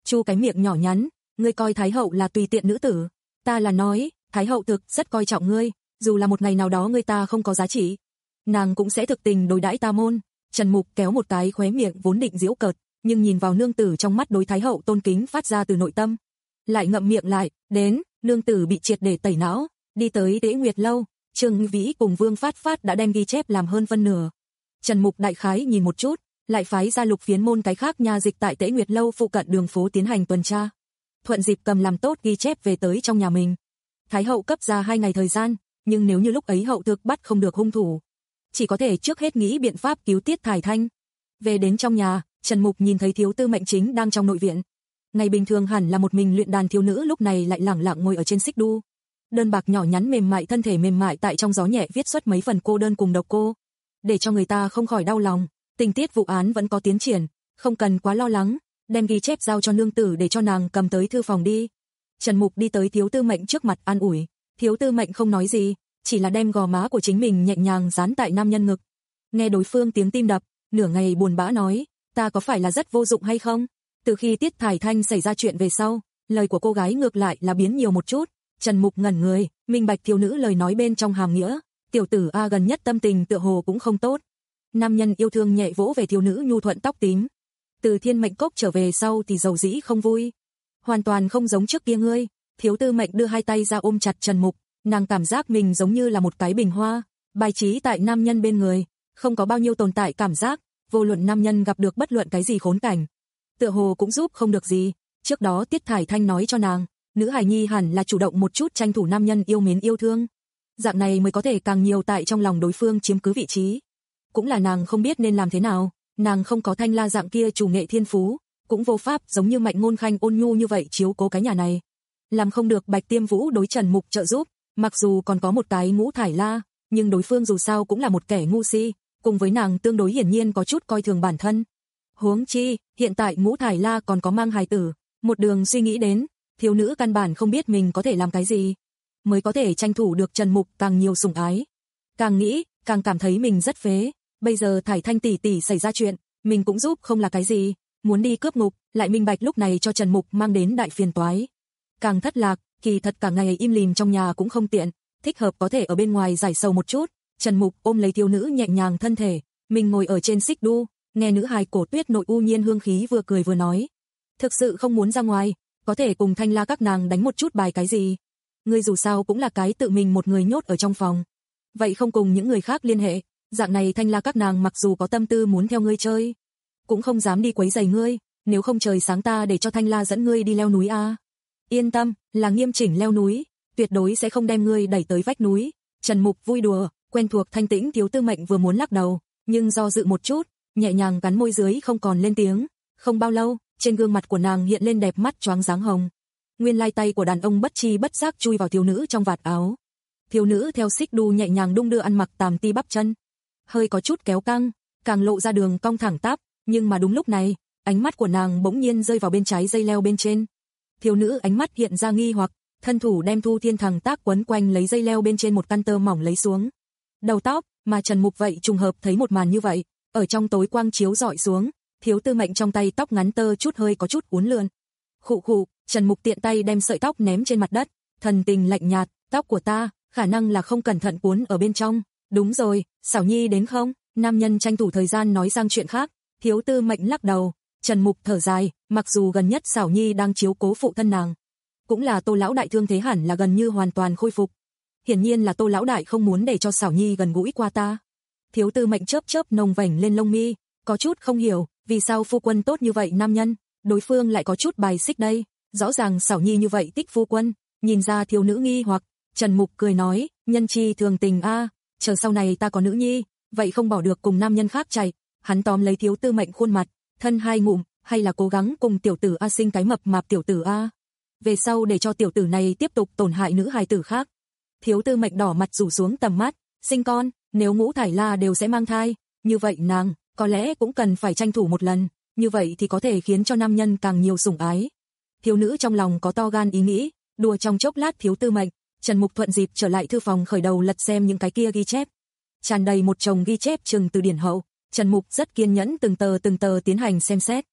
chu cái miệng nhỏ nhắn, ngươi coi Thái hậu là tùy tiện nữ tử, ta là nói, Thái hậu thực rất coi trọng ngươi, dù là một ngày nào đó ngươi ta không có giá trị, nàng cũng sẽ thực tình đối đãi ta môn. Trần Mục kéo một cái khóe miệng vốn định giễu cợt, nhưng nhìn vào nương tử trong mắt đối Thái hậu tôn kính phát ra từ nội tâm, lại ngậm miệng lại. Đến, nương tử bị triệt để tẩy não, đi tới Tế Nguyệt lâu, Trương Vĩ cùng Vương Phát Phát đã đem ghi chép làm hơn phân nửa. Trần Mục đại khái nhìn một chút, lại phái ra Lục Phiến môn cái khác nha dịch tại Tế Nguyệt lâu phụ cận đường phố tiến hành tuần tra. Thuận dịp cầm làm tốt ghi chép về tới trong nhà mình. Thái hậu cấp ra hai ngày thời gian, nhưng nếu như lúc ấy hậu thực bắt không được hung thủ, chỉ có thể trước hết nghĩ biện pháp cứu Tiết Thải Thanh. Về đến trong nhà, Trần Mục nhìn thấy thiếu tư Mệnh Chính đang trong nội viện. Ngày bình thường hẳn là một mình luyện đàn thiếu nữ lúc này lại lẳng lặng ngồi ở trên xích đu. Đơn bạc nhỏ nhắn mềm mại, thân thể mềm mại tại trong gió nhẹ viết xuất mấy phần cô đơn cùng độc cô, để cho người ta không khỏi đau lòng. Tình tiết vụ án vẫn có tiến triển, không cần quá lo lắng, đem ghi chép giao cho nương tử để cho nàng cầm tới thư phòng đi. Trần Mục đi tới thiếu tư Mệnh trước mặt an ủi. Thiếu tư Mệnh không nói gì, chỉ là đem gò má của chính mình nhẹ nhàng dán tại nam nhân ngực. Nghe đối phương tiếng tim đập, nửa ngày buồn bã nói, ta có phải là rất vô dụng hay không? Từ khi Tiết Thải Thanh xảy ra chuyện về sau, lời của cô gái ngược lại là biến nhiều một chút. Trần Mục ngẩn người, minh bạch thiếu nữ lời nói bên trong hàm nghĩa. Tiểu tử A gần nhất tâm tình tựa hồ cũng không tốt. Nam nhân yêu thương nhẹ vỗ về thiếu nữ nhu thuận tóc tím. Từ Thiên Mệnh Cốc trở về sau thì dầu dĩ không vui. Hoàn toàn không giống trước kia ngươi. Thiếu tư Mệnh đưa hai tay ra ôm chặt Trần Mục, nàng cảm giác mình giống như là một cái bình hoa, bài trí tại nam nhân bên người, không có bao nhiêu tồn tại cảm giác, vô luận nam nhân gặp được bất luận cái gì khốn cảnh, tựa hồ cũng giúp không được gì. Trước đó Tiết Thải Thanh nói cho nàng, nữ hài nhi hẳn là chủ động một chút tranh thủ nam nhân yêu mến yêu thương, dạng này mới có thể càng nhiều tại trong lòng đối phương chiếm cứ vị trí. Cũng là nàng không biết nên làm thế nào, nàng không có Thanh La dạng kia chủ nghệ thiên phú, cũng vô pháp giống như Mạnh Ngôn Khanh ôn nhu như vậy chiếu cố cái nhà này. Làm không được Bạch Tiêm Vũ đối Trần Mục trợ giúp, mặc dù còn có một cái Ngũ Thải La, nhưng đối phương dù sao cũng là một kẻ ngu si, cùng với nàng tương đối hiển nhiên có chút coi thường bản thân. Huống chi, hiện tại Ngũ Thải La còn có mang hài tử, một đường suy nghĩ đến, thiếu nữ căn bản không biết mình có thể làm cái gì, mới có thể tranh thủ được Trần Mục càng nhiều sủng ái. Càng nghĩ, càng cảm thấy mình rất phế, bây giờ Thải Thanh tỷ tỷ xảy ra chuyện, mình cũng giúp không là cái gì, muốn đi cướp ngục, lại minh bạch lúc này cho Trần Mục mang đến đại phiền toái. Càng thất lạc, kỳ thật cả ngày im lìm trong nhà cũng không tiện, thích hợp có thể ở bên ngoài giải sầu một chút. Trần Mục ôm lấy thiếu nữ nhẹ nhàng thân thể, mình ngồi ở trên xích đu, nghe nữ hài cổ tuyết nội u nhiên hương khí vừa cười vừa nói. Thực sự không muốn ra ngoài, có thể cùng Thanh La các nàng đánh một chút bài cái gì. Ngươi dù sao cũng là cái tự mình một người nhốt ở trong phòng, vậy không cùng những người khác liên hệ, dạng này Thanh La các nàng mặc dù có tâm tư muốn theo ngươi chơi, cũng không dám đi quấy rầy ngươi, nếu không trời sáng ta để cho Thanh La dẫn ngươi đi leo núi a. Yên tâm, là nghiêm chỉnh leo núi, tuyệt đối sẽ không đem ngươi đẩy tới vách núi. Trần Mục vui đùa, quen thuộc thanh tĩnh thiếu tư Mệnh vừa muốn lắc đầu, nhưng do dự một chút, nhẹ nhàng cắn môi dưới không còn lên tiếng. Không bao lâu, trên gương mặt của nàng hiện lên đẹp mắt choáng dáng hồng. Nguyên lai tay của đàn ông bất chi bất giác chui vào thiếu nữ trong vạt áo. Thiếu nữ theo xích đu nhẹ nhàng đung đưa ăn mặc tàm ti bắp chân, hơi có chút kéo căng, càng lộ ra đường cong thẳng tắp, nhưng mà đúng lúc này, ánh mắt của nàng bỗng nhiên rơi vào bên trái dây leo bên trên. Thiếu nữ ánh mắt hiện ra nghi hoặc, thân thủ đem Thu Thiên thẳng tác quấn quanh lấy dây leo bên trên một căn tơ mỏng lấy xuống. Đầu tóc, mà Trần Mục vậy trùng hợp thấy một màn như vậy, ở trong tối quang chiếu dọi xuống, thiếu tư Mệnh trong tay tóc ngắn tơ chút hơi có chút uốn lượn. Khụ khụ, Trần Mục tiện tay đem sợi tóc ném trên mặt đất, thần tình lạnh nhạt, tóc của ta, khả năng là không cẩn thận cuốn ở bên trong. Đúng rồi, Xảo Nhi đến không? Nam nhân tranh thủ thời gian nói sang chuyện khác, thiếu tư Mệnh lắc đầu. Trần Mục thở dài, mặc dù gần nhất Xảo Nhi đang chiếu cố phụ thân nàng, cũng là Tô lão đại thương thế hẳn là gần như hoàn toàn khôi phục. Hiển nhiên là Tô lão đại không muốn để cho Xảo Nhi gần gũi qua ta. Thiếu tư Mệnh chớp chớp nồng vành lên lông mi, có chút không hiểu, vì sao phu quân tốt như vậy nam nhân, đối phương lại có chút bài xích đây, rõ ràng Xảo Nhi như vậy thích phu quân. Nhìn ra thiếu nữ nghi hoặc, Trần Mục cười nói, nhân chi thường tình a, chờ sau này ta có nữ nhi, vậy không bỏ được cùng nam nhân khác chạy. Hắn tóm lấy thiếu tư Mệnh khuôn mặt, thân hai ngụm, hay là cố gắng cùng tiểu tử A sinh cái mập mạp tiểu tử A, về sau để cho tiểu tử này tiếp tục tổn hại nữ hài tử khác. Thiếu tư Mệnh đỏ mặt rủ xuống tầm mắt, sinh con, nếu Ngũ Thải La đều sẽ mang thai, như vậy nàng có lẽ cũng cần phải tranh thủ một lần, như vậy thì có thể khiến cho nam nhân càng nhiều sủng ái. Thiếu nữ trong lòng có to gan ý nghĩ, đùa trong chốc lát thiếu tư Mệnh, Trần Mục thuận dịp trở lại thư phòng khởi đầu lật xem những cái kia ghi chép. Tràn đầy một chồng ghi chép chừng từ điển hậu, Trần Mục rất kiên nhẫn từng tờ từng tờ tiến hành xem xét.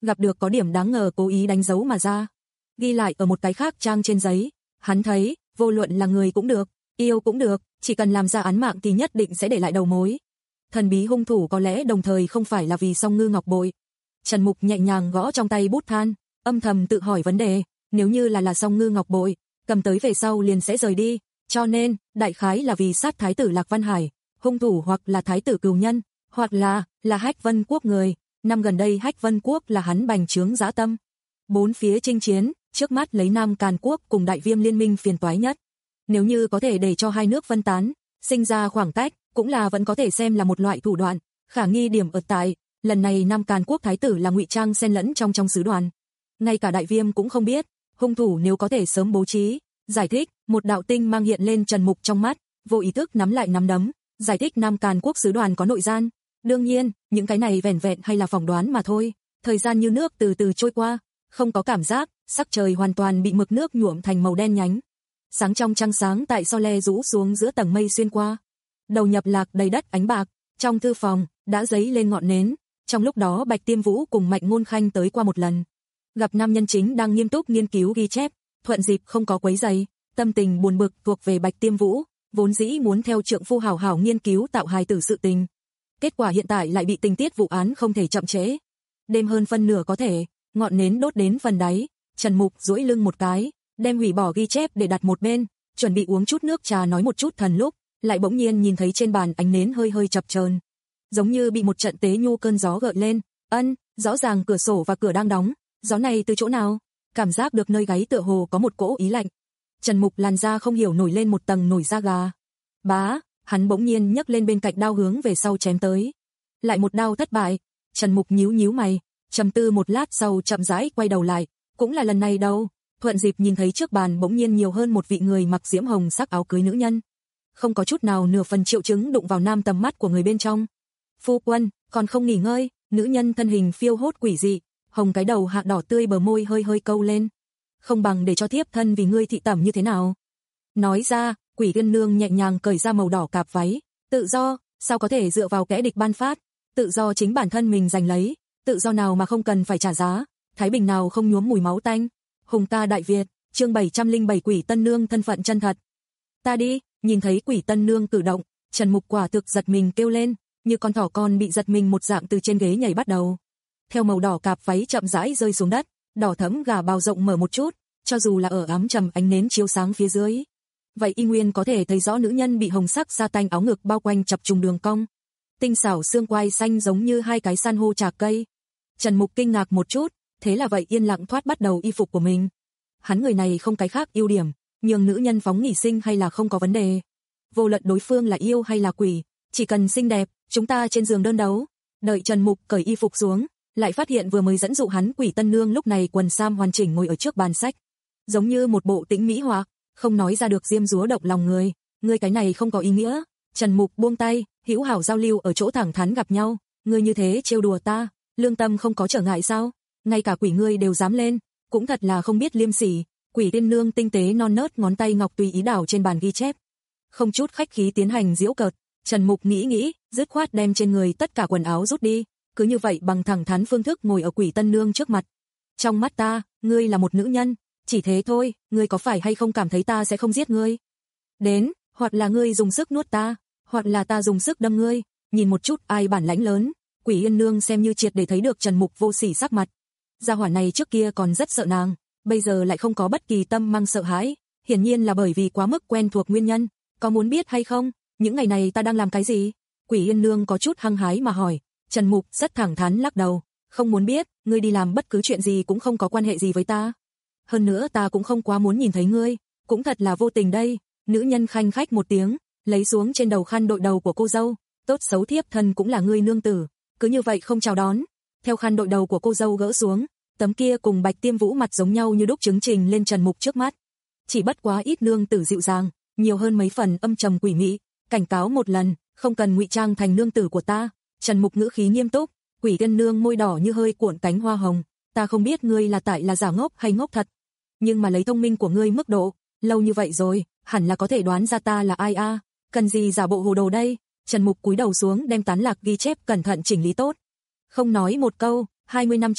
gặp được có điểm đáng ngờ cố ý đánh dấu mà ra. Ghi lại ở một cái khác trang trên giấy, hắn thấy, vô luận là người cũng được, yêu cũng được, chỉ cần làm ra án mạng thì nhất định sẽ để lại đầu mối. Thần bí hung thủ có lẽ đồng thời không phải là vì Song Ngư Ngọc Bội. Trần Mục nhẹ nhàng gõ trong tay bút than, âm thầm tự hỏi vấn đề, nếu như là là Song Ngư Ngọc Bội, cầm tới về sau liền sẽ rời đi, cho nên, đại khái là vì sát thái tử Lạc Văn Hải, hung thủ hoặc là thái tử Cừu Nhân, hoặc là, là Hách Vân Quốc người, năm gần đây Hách Vân Quốc là hắn bành trướng dã tâm. Bốn phía chinh chiến, trước mắt lấy Nam Càn Quốc cùng Đại Viêm liên minh phiền toái nhất. Nếu như có thể để cho hai nước phân tán, sinh ra khoảng cách, cũng là vẫn có thể xem là một loại thủ đoạn, khả nghi điểm ở tại, lần này Nam Càn Quốc thái tử là ngụy trang xen lẫn trong trong sứ đoàn. Ngay cả Đại Viêm cũng không biết, hung thủ nếu có thể sớm bố trí, giải thích, một đạo tinh mang hiện lên Trần Mục trong mắt, vô ý thức nắm lại nắm đấm, giải thích Nam Càn Quốc sứ đoàn có nội gian. Đương nhiên, những cái này vẻn vẹn hay là phỏng đoán mà thôi, thời gian như nước từ từ trôi qua, không có cảm giác, sắc trời hoàn toàn bị mực nước nhuộm thành màu đen nhánh. Sáng trong trăng sáng tại so le rũ xuống giữa tầng mây xuyên qua. Đầu nhập lạc đầy đất ánh bạc, trong thư phòng, đã giấy lên ngọn nến, trong lúc đó Bạch Tiêm Vũ cùng Mạnh Ngôn Khanh tới qua một lần. Gặp nam nhân chính đang nghiêm túc nghiên cứu ghi chép, thuận dịp không có quấy rầy, tâm tình buồn bực thuộc về Bạch Tiêm Vũ, vốn dĩ muốn theo trượng phu hảo hảo nghiên cứu tạo hài tử sự tình. Kết quả hiện tại lại bị tình tiết vụ án không thể chậm trễ. Đêm hơn phân nửa có thể, ngọn nến đốt đến phần đáy, Trần Mục duỗi lưng một cái, đem hủy bỏ ghi chép để đặt một bên, chuẩn bị uống chút nước trà nói một chút thần lúc, lại bỗng nhiên nhìn thấy trên bàn ánh nến hơi hơi chập chờn, giống như bị một trận tế nhu cơn gió gợi lên. Ân, rõ ràng cửa sổ và cửa đang đóng, gió này từ chỗ nào? Cảm giác được nơi gáy tựa hồ có một cỗ ý lạnh. Trần Mục làn da không hiểu nổi lên một tầng nổi da gà. Bá, hắn bỗng nhiên nhấc lên bên cạnh đao hướng về sau chém tới. Lại một đao thất bại, Trần Mục nhíu nhíu mày, trầm tư một lát sau chậm rãi quay đầu lại, cũng là lần này đâu, thuận dịp nhìn thấy trước bàn bỗng nhiên nhiều hơn một vị người mặc diễm hồng sắc áo cưới nữ nhân. Không có chút nào nửa phần triệu chứng đụng vào nam tầm mắt của người bên trong. Phu quân, còn không nghỉ ngơi, nữ nhân thân hình phiêu hốt quỷ dị, hồng cái đầu hạ đỏ tươi bờ môi hơi hơi câu lên. Không bằng để cho thiếp thân vì ngươi thị tẩm như thế nào. Nói ra, Quỷ Tiên Nương nhẹ nhàng cởi ra màu đỏ cạp váy, tự do, sao có thể dựa vào kẻ địch ban phát, tự do chính bản thân mình giành lấy, tự do nào mà không cần phải trả giá, thái bình nào không nhuốm mùi máu tanh. Hùng ca Đại Việt, chương bảy trăm lẻ bảy Quỷ Tân Nương thân phận chân thật. Ta đi, nhìn thấy Quỷ Tân Nương cử động, Trần Mục quả thực giật mình kêu lên, như con thỏ con bị giật mình một dạng từ trên ghế nhảy bắt đầu. Theo màu đỏ cạp váy chậm rãi rơi xuống đất, đỏ thẫm gà bào rộng mở một chút, cho dù là ở ám trầm ánh nến chiếu sáng phía dưới, vậy y nguyên có thể thấy rõ nữ nhân bị hồng sắc sa tanh áo ngực bao quanh chập trùng đường cong, tinh xảo xương quai xanh giống như hai cái san hô trạc cây. Trần Mục kinh ngạc một chút, thế là vậy yên lặng thoát bắt đầu y phục của mình. Hắn người này không cái khác ưu điểm, nhường nữ nhân phóng nghỉ sinh hay là không có vấn đề. Vô luận đối phương là yêu hay là quỷ, chỉ cần xinh đẹp, chúng ta trên giường đơn đấu. Đợi Trần Mục cởi y phục xuống, lại phát hiện vừa mới dẫn dụ hắn Quỷ Tân Nương lúc này quần sam hoàn chỉnh ngồi ở trước bàn sách, giống như một bộ tĩnh mỹ họa, không nói ra được diêm dúa động lòng người. Ngươi cái này không có ý nghĩa. Trần Mục buông tay, hữu hảo giao lưu ở chỗ thẳng thắn gặp nhau. Ngươi như thế trêu đùa ta, lương tâm không có trở ngại sao? Ngay cả quỷ ngươi đều dám lên, cũng thật là không biết liêm sỉ. Quỷ Tiên Nương tinh tế non nớt ngón tay ngọc tùy ý đảo trên bàn ghi chép, không chút khách khí tiến hành giễu cợt. Trần Mục nghĩ nghĩ, dứt khoát đem trên người tất cả quần áo rút đi, cứ như vậy bằng thẳng thắn phương thức ngồi ở Quỷ Tân Nương trước mặt. Trong mắt ta, ngươi là một nữ nhân, chỉ thế thôi, ngươi có phải hay không cảm thấy ta sẽ không giết ngươi? Đến, hoặc là ngươi dùng sức nuốt ta, hoặc là ta dùng sức đâm ngươi, nhìn một chút ai bản lãnh lớn. Quỷ Yên Nương xem như triệt để thấy được Trần Mục vô sỉ sắc mặt. Gia hỏa này trước kia còn rất sợ nàng, bây giờ lại không có bất kỳ tâm mang sợ hãi, hiển nhiên là bởi vì quá mức quen thuộc nguyên nhân. Có muốn biết hay không, những ngày này ta đang làm cái gì? Quỷ Yên Nương có chút hăng hái mà hỏi. Trần Mục rất thẳng thắn lắc đầu, không muốn biết, ngươi đi làm bất cứ chuyện gì cũng không có quan hệ gì với ta. Hơn nữa ta cũng không quá muốn nhìn thấy ngươi, cũng thật là vô tình đây. Nữ nhân khanh khách một tiếng, lấy xuống trên đầu khăn đội đầu của cô dâu, tốt xấu thiếp thân cũng là ngươi nương tử, cứ như vậy không chào đón. Theo khăn đội đầu của cô dâu gỡ xuống, tấm kia cùng Bạch Tiêm Vũ mặt giống nhau như đúc chứng trình lên Trần Mục trước mắt. Chỉ bất quá ít nương tử dịu dàng, nhiều hơn mấy phần âm trầm quỷ mị, cảnh cáo một lần, không cần ngụy trang thành nương tử của ta. Trần Mục ngữ khí nghiêm túc, Quỷ Tiên Nương môi đỏ như hơi cuộn cánh hoa hồng, ta không biết ngươi là tại là giả ngốc hay ngốc thật, nhưng mà lấy thông minh của ngươi mức độ, lâu như vậy rồi, hẳn là có thể đoán ra ta là ai a, cần gì giả bộ hồ đồ đây. Trần Mục cúi đầu xuống đem tán lạc ghi chép cẩn thận chỉnh lý tốt. Không nói một câu, hai mươi năm trước,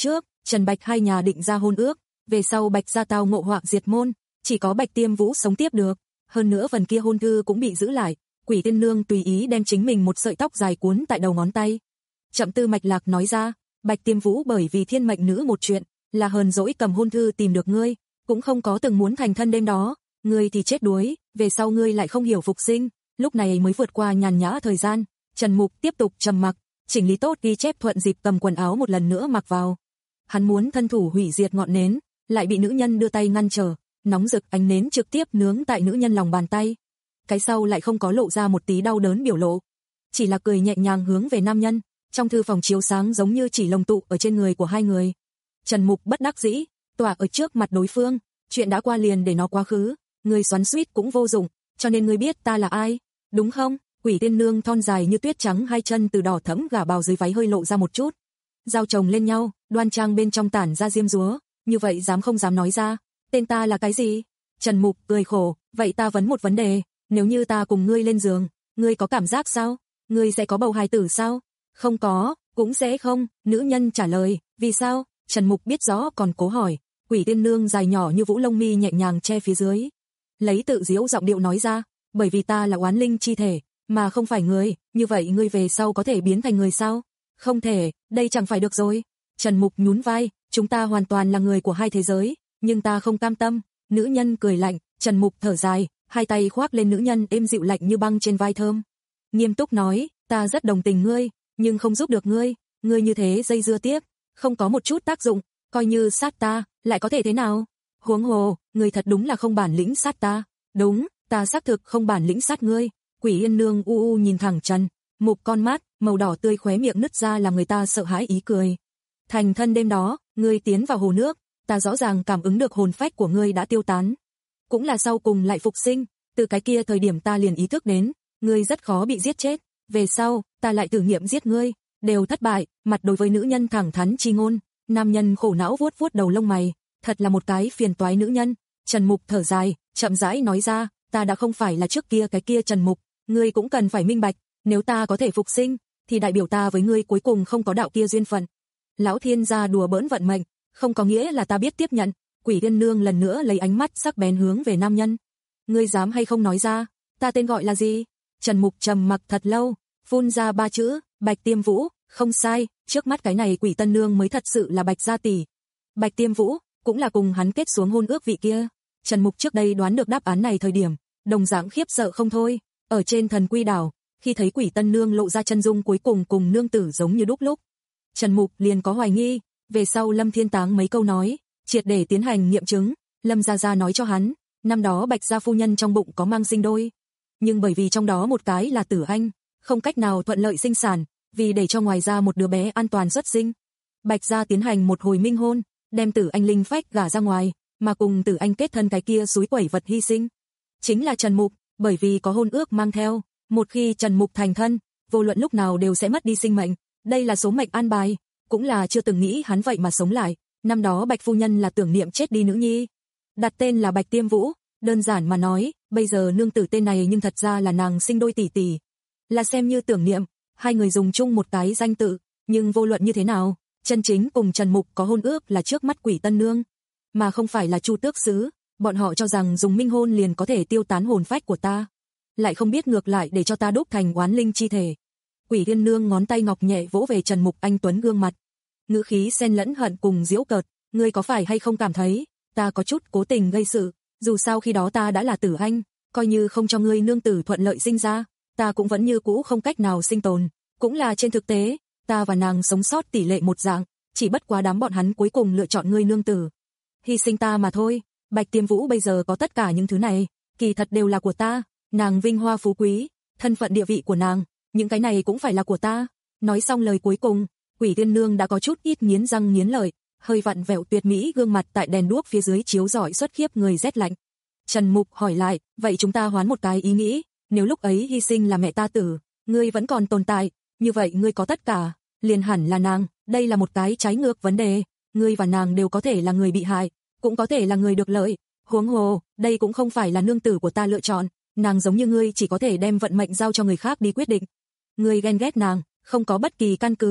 Trần Bạch hai nhà định ra hôn ước, về sau Bạch gia tao ngộ họa diệt môn, chỉ có Bạch Tiêm Vũ sống tiếp được, hơn nữa phần kia hôn thư cũng bị giữ lại, Quỷ Tiên Nương tùy ý đem chính mình một sợi tóc dài cuốn tại đầu ngón tay. Chậm Tư mạch lạc nói ra, Bạch Tiêm Vũ bởi vì thiên mệnh nữ một chuyện, là hờn dỗi cầm hôn thư tìm được ngươi, cũng không có từng muốn thành thân đêm đó, ngươi thì chết đuối, về sau ngươi lại không hiểu phục sinh, lúc này mới vượt qua nhàn nhã thời gian. Trần Mục tiếp tục trầm mặc, chỉnh lý tốt ghi chép thuận dịp cầm quần áo một lần nữa mặc vào. Hắn muốn thân thủ hủy diệt ngọn nến, lại bị nữ nhân đưa tay ngăn trở, nóng rực ánh nến trực tiếp nướng tại nữ nhân lòng bàn tay. Cái sau lại không có lộ ra một tí đau đớn biểu lộ, chỉ là cười nhẹ nhàng hướng về nam nhân. Trong thư phòng chiếu sáng giống như chỉ lồng tụ ở trên người của hai người. Trần Mục bất đắc dĩ, tỏa ở trước mặt đối phương, chuyện đã qua liền để nó quá khứ, người xoắn xuýt cũng vô dụng, cho nên ngươi biết ta là ai, đúng không? Quỷ Tiên Nương thon dài như tuyết trắng, hai chân từ đỏ thẫm gả bào dưới váy hơi lộ ra một chút, giao chồng lên nhau, đoan trang bên trong tản ra diêm dúa, như vậy dám không dám nói ra, tên ta là cái gì? Trần Mục cười khổ, vậy ta vấn một vấn đề, nếu như ta cùng ngươi lên giường, ngươi có cảm giác sao? Ngươi sẽ có bầu hài tử sao? Không có, cũng sẽ không, nữ nhân trả lời, vì sao? Trần Mục biết rõ còn cố hỏi. Quỷ Tiên Nương dài nhỏ như vũ lông mi nhẹ nhàng che phía dưới, lấy tự diễu giọng điệu nói ra, bởi vì ta là oán linh chi thể, mà không phải người, như vậy ngươi về sau có thể biến thành người sao? Không thể, đây chẳng phải được rồi. Trần Mục nhún vai, chúng ta hoàn toàn là người của hai thế giới, nhưng ta không cam tâm. Nữ nhân cười lạnh, Trần Mục thở dài, hai tay khoác lên nữ nhân êm dịu lạnh như băng trên vai thơm. Nghiêm túc nói, ta rất đồng tình ngươi, nhưng không giúp được ngươi, ngươi như thế dây dưa tiếp, không có một chút tác dụng, coi như sát ta, lại có thể thế nào? Huống hồ, ngươi thật đúng là không bản lĩnh sát ta. Đúng, ta xác thực không bản lĩnh sát ngươi. Quỷ Yên Nương u u nhìn thẳng Trần Mục con mắt, màu đỏ tươi khóe miệng nứt ra làm người ta sợ hãi ý cười. Thành thân đêm đó, ngươi tiến vào hồ nước, ta rõ ràng cảm ứng được hồn phách của ngươi đã tiêu tán. Cũng là sau cùng lại phục sinh, từ cái kia thời điểm ta liền ý thức đến, ngươi rất khó bị giết chết, về sau, ta lại thử nghiệm giết ngươi, đều thất bại, mặt đối với nữ nhân thẳng thắn chi ngôn, nam nhân khổ não vuốt vuốt đầu lông mày, thật là một cái phiền toái nữ nhân. Trần Mục thở dài, chậm rãi nói ra, ta đã không phải là trước kia cái kia Trần Mục, ngươi cũng cần phải minh bạch, nếu ta có thể phục sinh, thì đại biểu ta với ngươi cuối cùng không có đạo kia duyên phận. Lão thiên gia đùa bỡn vận mệnh, không có nghĩa là ta biết tiếp nhận. Quỷ Tiên Nương lần nữa lấy ánh mắt sắc bén hướng về nam nhân. Ngươi dám hay không nói ra, ta tên gọi là gì? Trần Mục trầm mặc thật lâu, phun ra ba chữ, Bạch Tiêm Vũ. Không sai, trước mắt cái này Quỷ Tân Nương mới thật sự là Bạch gia tỷ. Bạch Tiêm Vũ cũng là cùng hắn kết xuống hôn ước vị kia. Trần Mục trước đây đoán được đáp án này thời điểm, đồng dạng khiếp sợ không thôi. Ở trên Thần Quy đảo, khi thấy Quỷ Tân Nương lộ ra chân dung cuối cùng cùng nương tử giống như đúc lúc, Trần Mục liền có hoài nghi. Về sau Lâm Thiên Táng mấy câu nói, triệt để tiến hành nghiệm chứng. Lâm gia gia nói cho hắn, năm đó Bạch gia phu nhân trong bụng có mang sinh đôi, nhưng bởi vì trong đó một cái là Tử Anh, không cách nào thuận lợi sinh sản, vì để cho ngoài ra một đứa bé an toàn xuất sinh, Bạch gia tiến hành một hồi minh hôn, đem Tử Anh linh phách gả ra ngoài, mà cùng Tử Anh kết thân cái kia suối quẩy vật hy sinh chính là Trần Mục, bởi vì có hôn ước mang theo, một khi Trần Mục thành thân, vô luận lúc nào đều sẽ mất đi sinh mệnh, đây là số mệnh an bài, cũng là chưa từng nghĩ hắn vậy mà sống lại. Năm đó Bạch phu nhân là tưởng niệm chết đi nữ nhi, đặt tên là Bạch Tiêm Vũ, đơn giản mà nói, bây giờ nương tử tên này nhưng thật ra là nàng sinh đôi tỷ tỷ, là xem như tưởng niệm, hai người dùng chung một cái danh tự, nhưng vô luận như thế nào, chân chính cùng Trần Mục có hôn ước là trước mắt Quỷ Tân Nương, mà không phải là Chu Tước Sứ. Bọn họ cho rằng dùng minh hôn liền có thể tiêu tán hồn phách của ta, lại không biết ngược lại để cho ta đúc thành oán linh chi thể. Quỷ Tiên Nương ngón tay ngọc nhẹ vỗ về Trần Mục anh tuấn gương mặt, ngữ khí xen lẫn hận cùng giễu cợt, ngươi có phải hay không cảm thấy ta có chút cố tình gây sự, dù sao khi đó ta đã là Tử Anh, coi như không cho ngươi nương tử thuận lợi sinh ra, ta cũng vẫn như cũ không cách nào sinh tồn, cũng là trên thực tế, ta và nàng sống sót tỷ lệ một dạng, chỉ bất quá đám bọn hắn cuối cùng lựa chọn ngươi nương tử, hy sinh ta mà thôi. Bạch Tiêm Vũ bây giờ có tất cả những thứ này, kỳ thật đều là của ta, nàng vinh hoa phú quý, thân phận địa vị của nàng, những cái này cũng phải là của ta. Nói xong lời cuối cùng, Quỷ Tiên Nương đã có chút ít nghiến răng nghiến lợi, hơi vặn vẹo tuyệt mỹ gương mặt tại đèn đuốc phía dưới chiếu rọi xuất khiếp người rét lạnh. Trần Mục hỏi lại, vậy chúng ta hoán một cái ý nghĩ, nếu lúc ấy hy sinh là mẹ ta tử, ngươi vẫn còn tồn tại, như vậy ngươi có tất cả, liền hẳn là nàng, đây là một cái trái ngược vấn đề, ngươi và nàng đều có thể là người bị hại, cũng có thể là người được lợi, huống hồ, đây cũng không phải là nương tử của ta lựa chọn, nàng giống như ngươi chỉ có thể đem vận mệnh giao cho người khác đi quyết định. Ngươi ghen ghét nàng, không có bất kỳ căn cứ,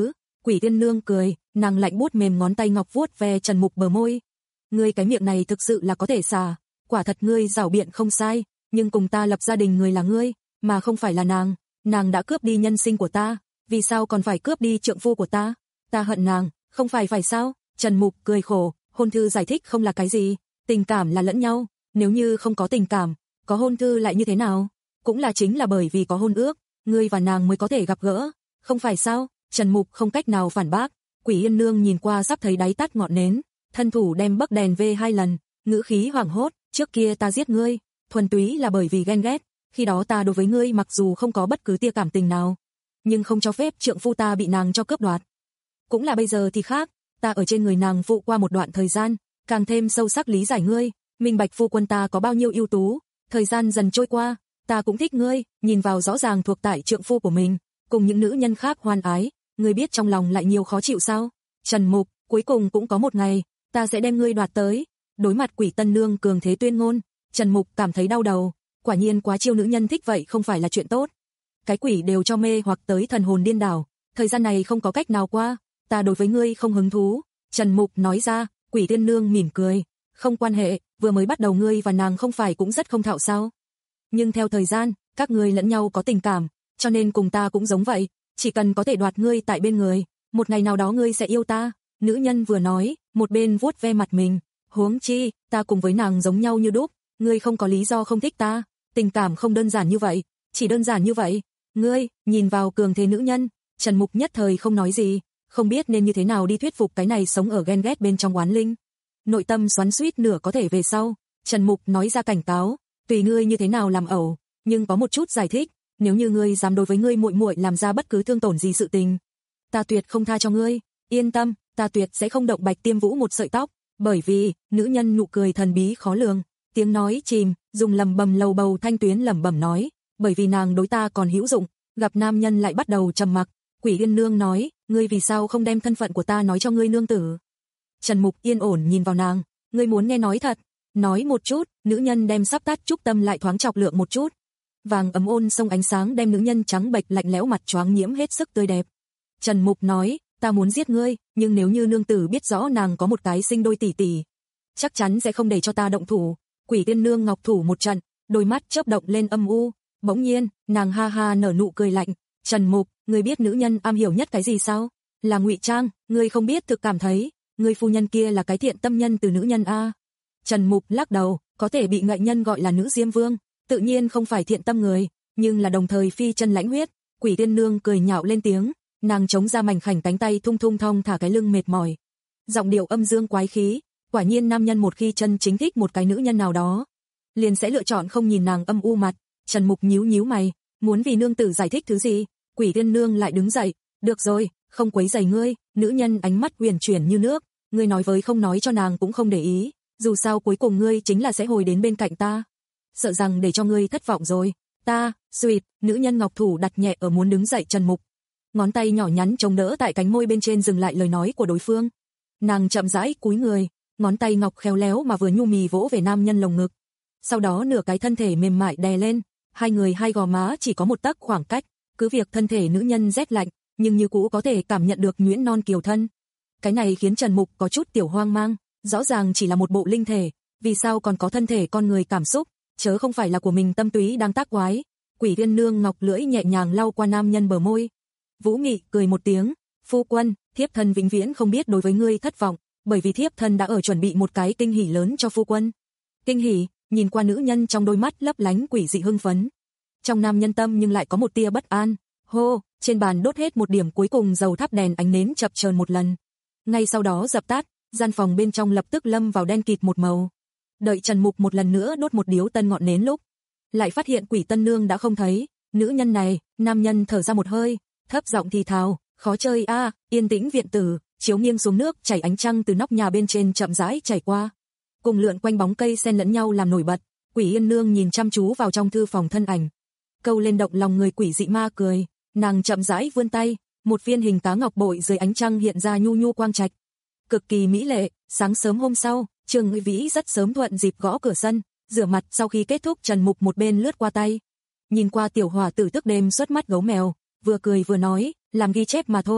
Quỷ Tiên Nương cười, nàng lạnh buốt mềm ngón tay ngọc vuốt ve Trần Mục bờ môi. Ngươi cái miệng này thực sự là có thể xả, quả thật ngươi giảo biện không sai, nhưng cùng ta lập gia đình người là ngươi, mà không phải là nàng, nàng đã cướp đi nhân sinh của ta, vì sao còn phải cướp đi trượng phu của ta? Ta hận nàng, không phải phải sao? Trần Mục cười khổ, hôn thư giải thích không là cái gì, tình cảm là lẫn nhau, nếu như không có tình cảm, có hôn thư lại như thế nào? Cũng là chính là bởi vì có hôn ước, ngươi và nàng mới có thể gặp gỡ, không phải sao? Trần Mục không cách nào phản bác. Quỷ Yên Nương nhìn qua sắp thấy đáy tắt ngọn nến, thân thủ đem bấc đèn về hai lần, ngữ khí hoảng hốt, trước kia ta giết ngươi, thuần túy là bởi vì ghen ghét, khi đó ta đối với ngươi mặc dù không có bất cứ tia cảm tình nào, nhưng không cho phép trượng phu ta bị nàng cho cướp đoạt. Cũng là bây giờ thì khác, ta ở trên người nàng phụ qua một đoạn thời gian, càng thêm sâu sắc lý giải ngươi, minh bạch phu quân ta có bao nhiêu ưu tú, thời gian dần trôi qua, ta cũng thích ngươi, nhìn vào rõ ràng thuộc tại trượng phu của mình, cùng những nữ nhân khác hoan ái, ngươi biết trong lòng lại nhiều khó chịu sao? Trần Mục, cuối cùng cũng có một ngày, ta sẽ đem ngươi đoạt tới. Đối mặt Quỷ Tân Nương cường thế tuyên ngôn, Trần Mục cảm thấy đau đầu, quả nhiên quá chiêu nữ nhân thích vậy không phải là chuyện tốt. Cái quỷ đều cho mê hoặc tới thần hồn điên đảo, thời gian này không có cách nào qua, ta đối với ngươi không hứng thú. Trần Mục nói ra. Quỷ Tiên Nương mỉm cười, không quan hệ, vừa mới bắt đầu ngươi và nàng không phải cũng rất không thạo sao? Nhưng theo thời gian, các ngươi lẫn nhau có tình cảm, cho nên cùng ta cũng giống vậy, chỉ cần có thể đoạt ngươi tại bên người, một ngày nào đó ngươi sẽ yêu ta. Nữ nhân vừa nói, một bên vuốt ve mặt mình, huống chi, ta cùng với nàng giống nhau như đúc, ngươi không có lý do không thích ta, tình cảm không đơn giản như vậy, chỉ đơn giản như vậy. Ngươi, nhìn vào cường thế nữ nhân, Trần Mục nhất thời không nói gì, không biết nên như thế nào đi thuyết phục cái này sống ở ghen ghét bên trong oán linh. Nội tâm xoắn xuýt nửa có thể về sau, Trần Mục nói ra cảnh cáo, tùy ngươi như thế nào làm ẩu, nhưng có một chút giải thích, nếu như ngươi dám đối với ngươi muội muội làm ra bất cứ thương tổn gì sự tình, ta tuyệt không tha cho ngươi, yên tâm, ta tuyệt sẽ không động Bạch Tiêm Vũ một sợi tóc, bởi vì, nữ nhân nụ cười thần bí khó lường, tiếng nói chìm, dùng lẩm bẩm lầu bầu thanh tuyến lẩm bẩm nói, bởi vì nàng đối ta còn hữu dụng, gặp nam nhân lại bắt đầu trầm mặc. Quỷ Yên Nương nói, ngươi vì sao không đem thân phận của ta nói cho ngươi nương tử? Trần Mục yên ổn nhìn vào nàng, ngươi muốn nghe nói thật, nói một chút. Nữ nhân đem sắp tắt trúc tâm lại thoáng chọc lượng một chút, vàng ấm ôn sông ánh sáng đem nữ nhân trắng bệch lạnh lẽo mặt choáng nhiễm hết sức tươi đẹp. Trần Mục nói, ta muốn giết ngươi, nhưng nếu như nương tử biết rõ nàng có một cái sinh đôi tỷ tỷ, chắc chắn sẽ không để cho ta động thủ. Quỷ Tiên Nương ngọc thủ một trận, đôi mắt chớp động lên âm u, bỗng nhiên, nàng ha ha nở nụ cười lạnh. Trần Mục, ngươi biết nữ nhân am hiểu nhất cái gì sao? Là ngụy trang, ngươi không biết thực cảm thấy, ngươi phu nhân kia là cái thiện tâm nhân từ nữ nhân a. Trần Mục lắc đầu, có thể bị ngại nhân gọi là nữ diêm vương, tự nhiên không phải thiện tâm người, nhưng là đồng thời phi chân lãnh huyết. Quỷ Tiên Nương cười nhạo lên tiếng, nàng chống ra mảnh khảnh cánh tay thung thung thong thả cái lưng mệt mỏi, giọng điệu âm dương quái khí, quả nhiên nam nhân một khi chân chính thích một cái nữ nhân nào đó, liền sẽ lựa chọn không nhìn nàng âm u mặt. Trần Mục nhíu nhíu mày, muốn vì nương tử giải thích thứ gì? Quỷ Tiên Nương lại đứng dậy, được rồi, không quấy rầy ngươi. Nữ nhân ánh mắt huyền chuyển như nước, ngươi nói với không nói cho nàng cũng không để ý, dù sao cuối cùng ngươi chính là sẽ hồi đến bên cạnh ta, sợ rằng để cho ngươi thất vọng rồi. Ta, sweet, nữ nhân ngọc thủ đặt nhẹ ở muốn đứng dậy Trần Mục, ngón tay nhỏ nhắn chống đỡ tại cánh môi bên trên dừng lại lời nói của đối phương. Nàng chậm rãi cúi người, ngón tay ngọc khéo léo mà vừa nhu mì vỗ về nam nhân lồng ngực, sau đó nửa cái thân thể mềm mại đè lên, hai người hai gò má chỉ có một tấc khoảng cách, cứ việc thân thể nữ nhân rét lạnh, nhưng như cũ có thể cảm nhận được nhuyễn non kiều thân. Cái này khiến Trần Mục có chút tiểu hoang mang, rõ ràng chỉ là một bộ linh thể, vì sao còn có thân thể con người cảm xúc, chớ không phải là của mình tâm túy đang tác quái. Quỷ Tiên Nương ngọc lưỡi nhẹ nhàng lau qua nam nhân bờ môi, vũ mị cười một tiếng, phu quân, thiếp thân vĩnh viễn không biết đối với ngươi thất vọng, bởi vì thiếp thân đã ở chuẩn bị một cái kinh hỉ lớn cho phu quân. Kinh hỉ? Nhìn qua nữ nhân trong đôi mắt lấp lánh quỷ dị hưng phấn, trong nam nhân tâm nhưng lại có một tia bất an. Hô, trên bàn đốt hết một điểm cuối cùng dầu thắp đèn ánh nến chập chờn một lần, ngay sau đó dập tắt, gian phòng bên trong lập tức lâm vào đen kịt một màu. Đợi Trần Mục một lần nữa đốt một điếu tân ngọn nến lúc, lại phát hiện Quỷ Tân Nương đã không thấy. Nữ nhân này, nam nhân thở ra một hơi, thấp giọng thì thào, khó chơi a. À. Yên tĩnh viện tử, chiếu nghiêng xuống nước chảy ánh trăng từ nóc nhà bên trên chậm rãi chảy qua, cùng lượn quanh bóng cây xen lẫn nhau làm nổi bật. Quỷ Yên Nương nhìn chăm chú vào trong thư phòng thân ảnh, câu lên động lòng người quỷ dị ma cười, nàng chậm rãi vươn tay, một viên hình cá ngọc bội dưới ánh trăng hiện ra nhu nhu quang trạch, cực kỳ mỹ lệ. Sáng sớm hôm sau, Trương Ngụy Vĩ rất sớm thuận dịp gõ cửa sân, rửa mặt sau khi kết thúc Trần Mục một bên lướt qua tay, nhìn qua tiểu hỏa tử thức đêm xuất mắt gấu mèo, vừa cười vừa nói, làm ghi chép mà thôi,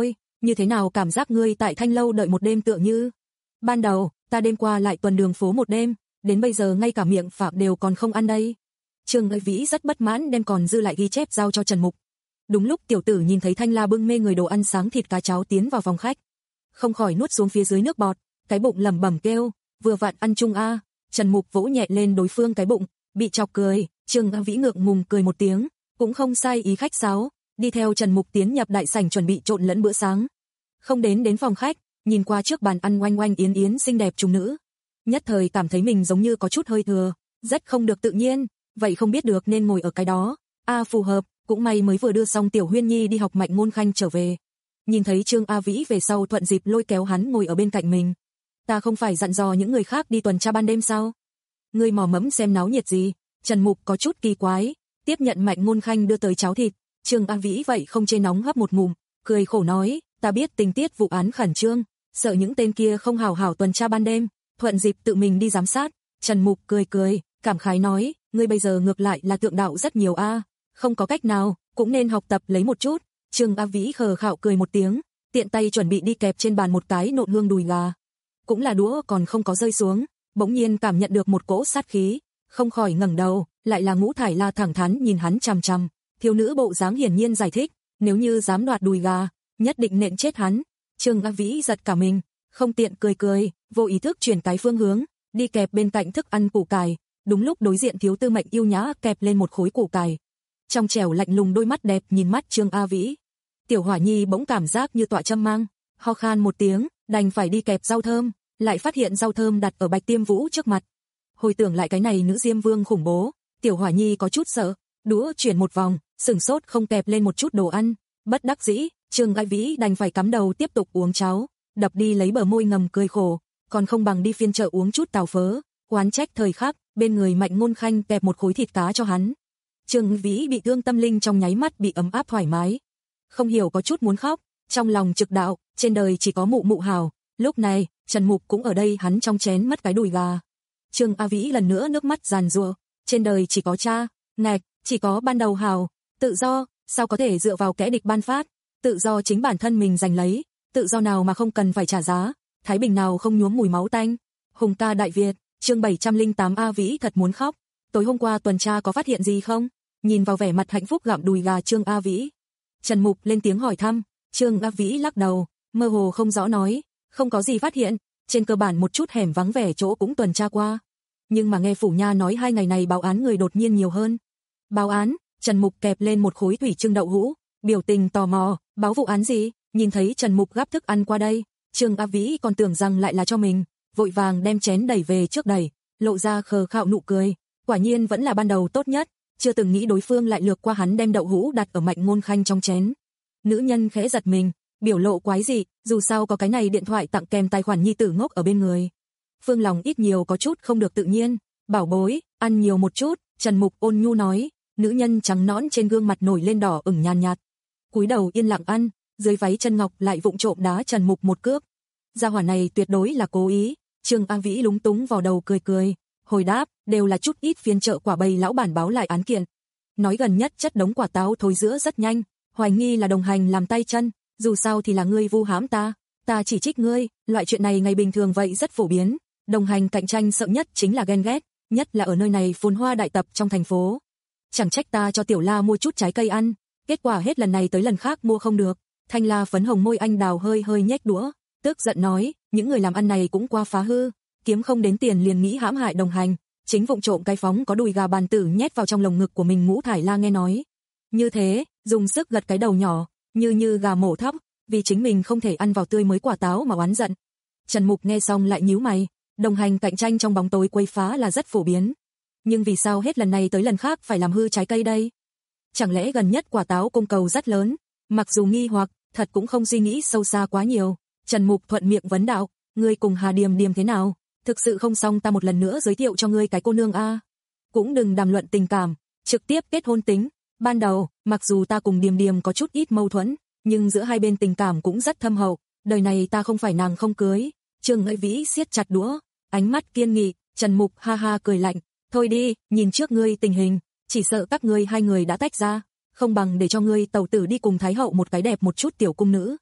như thế nào cảm giác ngươi tại Thanh lâu đợi một đêm tựa như. Ban đầu, ta đêm qua lại tuần đường phố một đêm, đến bây giờ ngay cả miệng phạc đều còn không ăn đây. Trương Ngải Vĩ rất bất mãn đem còn dư lại ghi chép giao cho Trần Mục. Đúng lúc tiểu tử nhìn thấy Thanh La bưng mê người đồ ăn sáng thịt cá cháo tiến vào phòng khách, không khỏi nuốt xuống phía dưới nước bọt, cái bụng lẩm bẩm kêu, vừa vặn ăn chung a. Trần Mục vỗ nhẹ lên đối phương cái bụng, bị chọc cười, Trương Ngải Vĩ ngượng ngùng cười một tiếng, cũng không sai ý khách sáo, đi theo Trần Mục tiến nhập đại sảnh chuẩn bị trộn lẫn bữa sáng. Không đến đến phòng khách, nhìn qua trước bàn ăn oanh oanh yến yến xinh đẹp trùng nữ, nhất thời cảm thấy mình giống như có chút hơi thừa, rất không được tự nhiên, vậy không biết được nên ngồi ở cái đó. A à, phù hợp, cũng may mới vừa đưa xong Tiểu Huyên Nhi đi học Mạnh Ngôn Khanh trở về. Nhìn thấy Trương A Vĩ về sau thuận dịp lôi kéo hắn ngồi ở bên cạnh mình. Ta không phải dặn dò những người khác đi tuần tra ban đêm sao? Ngươi mò mẫm xem náo nhiệt gì? Trần Mục có chút kỳ quái, tiếp nhận Mạnh Ngôn Khanh đưa tới cháo thịt, Trương A Vĩ vậy không chê nóng hấp một ngụm, cười khổ nói, ta biết tình tiết vụ án khẩn trương, sợ những tên kia không hào hảo tuần tra ban đêm, thuận dịp tự mình đi giám sát. Trần Mục cười cười, cảm khái nói, ngươi bây giờ ngược lại là thượng đạo rất nhiều a, không có cách nào, cũng nên học tập lấy một chút. Trương A Vĩ khờ khạo cười một tiếng, tiện tay chuẩn bị đi kẹp trên bàn một cái nộn hương đùi gà. Cũng là đũa còn không có rơi xuống, bỗng nhiên cảm nhận được một cỗ sát khí, không khỏi ngẩng đầu, lại là Ngũ Thải La thẳng thắn nhìn hắn chằm chằm. Thiếu nữ bộ dáng hiển nhiên giải thích, nếu như dám đoạt đùi gà, nhất định nện chết hắn. Trương A Vĩ giật cả mình, không tiện cười cười, vô ý thức chuyển cái phương hướng, đi kẹp bên cạnh thức ăn củ cải. Đúng lúc đối diện Thiếu Tư Mệnh yêu nhã kẹp lên một khối củ cải, trong trẻo lạnh lùng đôi mắt đẹp nhìn mắt Trương A Vĩ. Tiểu Hỏa Nhi bỗng cảm giác như tọa châm mang, ho khan một tiếng, đành phải đi kẹp rau thơm, lại phát hiện rau thơm đặt ở Bạch Tiêm Vũ trước mặt. Hồi tưởng lại cái này nữ Diêm Vương khủng bố, Tiểu Hỏa Nhi có chút sợ, đũa chuyển một vòng, sửng sốt không kẹp lên một chút đồ ăn, bất đắc dĩ, Trương A Vĩ đành phải cắm đầu tiếp tục uống cháo, đập đi lấy bờ môi ngầm cười khổ, còn không bằng đi phiên chợ uống chút tàu phớ. Oán trách thời khắc, bên người Mạnh Ngôn Khanh kẹp một khối thịt cá cho hắn. Trương A Vĩ bị thương tâm linh trong nháy mắt bị ấm áp thoải mái, không hiểu có chút muốn khóc, trong lòng trực đạo, trên đời chỉ có mụ mụ hảo. Lúc này, Trần Mục cũng ở đây, hắn trong chén mất cái đùi gà. Trương A Vĩ lần nữa nước mắt giàn giụa, trên đời chỉ có cha, ngạch, chỉ có ban đầu hảo, tự do, sao có thể dựa vào kẻ địch ban phát, tự do chính bản thân mình giành lấy, tự do nào mà không cần phải trả giá, thái bình nào không nhuốm mùi máu tanh. Hùng ca Đại Việt, chương bảy trăm lẻ tám. A Vĩ thật muốn khóc, tối hôm qua tuần tra có phát hiện gì không? Nhìn vào vẻ mặt hạnh phúc gặm đùi gà Trương A Vĩ, Trần Mục lên tiếng hỏi thăm. Trương A Vĩ lắc đầu, mơ hồ không rõ nói, không có gì phát hiện, trên cơ bản một chút hẻm vắng vẻ chỗ cũng tuần tra qua. Nhưng mà nghe Phủ Nha nói hai ngày này báo án người đột nhiên nhiều hơn. Báo án? Trần Mục kẹp lên một khối thủy trưng đậu hũ, biểu tình tò mò, báo vụ án gì? Nhìn thấy Trần Mục gắp thức ăn qua đây, Trương A Vĩ còn tưởng rằng lại là cho mình, vội vàng đem chén đẩy về trước đẩy, lộ ra khờ khạo nụ cười, quả nhiên vẫn là ban đầu tốt nhất, chưa từng nghĩ đối phương lại lược qua hắn đem đậu hũ đặt ở Mạnh Ngôn Khanh trong chén. Nữ nhân khẽ giật mình, biểu lộ quái dị, dù sao có cái này điện thoại tặng kèm tài khoản nhi tử ngốc ở bên người. Phương lòng ít nhiều có chút không được tự nhiên, bảo bối, ăn nhiều một chút, Trần Mục ôn nhu nói, nữ nhân trắng nõn trên gương mặt nổi lên đỏ ửng nhàn nhạt, cúi đầu yên lặng ăn, dưới váy chân ngọc lại vụng trộm đá Trần Mục một cước. Gia hỏa này tuyệt đối là cố ý. Trương A Vĩ lúng túng vào đầu cười cười, hồi đáp, đều là chút ít phiên chợ quả bầy lão bản báo lại án kiện. Nói gần nhất chất đống quả táo thối giữa rất nhanh, hoài nghi là đồng hành làm tay chân, dù sao thì là ngươi vu hãm ta, ta chỉ trích ngươi, loại chuyện này ngày bình thường vậy rất phổ biến, đồng hành cạnh tranh sợ nhất chính là ghen ghét, nhất là ở nơi này phồn hoa đại tập trong thành phố. Chẳng trách ta cho Tiểu La mua chút trái cây ăn, kết quả hết lần này tới lần khác mua không được. Thanh La phấn hồng môi anh đào hơi hơi nhếch đũa, tức giận nói, những người làm ăn này cũng qua phá hư, kiếm không đến tiền liền nghĩ hãm hại đồng hành, chính vụng trộm cái phóng có đùi gà bàn tử nhét vào trong lồng ngực của mình. Ngũ Thải La nghe nói như thế, dùng sức gật cái đầu nhỏ, như như gà mổ thóc, vì chính mình không thể ăn vào tươi mới quả táo mà oán giận. Trần Mục nghe xong lại nhíu mày, đồng hành cạnh tranh trong bóng tối quấy phá là rất phổ biến, nhưng vì sao hết lần này tới lần khác phải làm hư trái cây đây? Chẳng lẽ gần nhất quả táo cung cầu rất lớn? Mặc dù nghi hoặc, thật cũng không suy nghĩ sâu xa quá nhiều. Trần Mục thuận miệng vấn đạo, ngươi cùng Hà Điềm Điềm thế nào? Thực sự không xong ta một lần nữa giới thiệu cho ngươi cái cô nương a. Cũng đừng đàm luận tình cảm, trực tiếp kết hôn tính. Ban đầu, mặc dù ta cùng Điềm Điềm có chút ít mâu thuẫn, nhưng giữa hai bên tình cảm cũng rất thâm hậu, đời này ta không phải nàng không cưới. Trương A Vĩ siết chặt đũa, ánh mắt kiên nghị. Trần Mục ha ha cười lạnh, thôi đi, nhìn trước ngươi tình hình, chỉ sợ các ngươi hai người đã tách ra, không bằng để cho ngươi tẩu tử đi cùng Thái hậu một cái đẹp một chút tiểu cung nữ.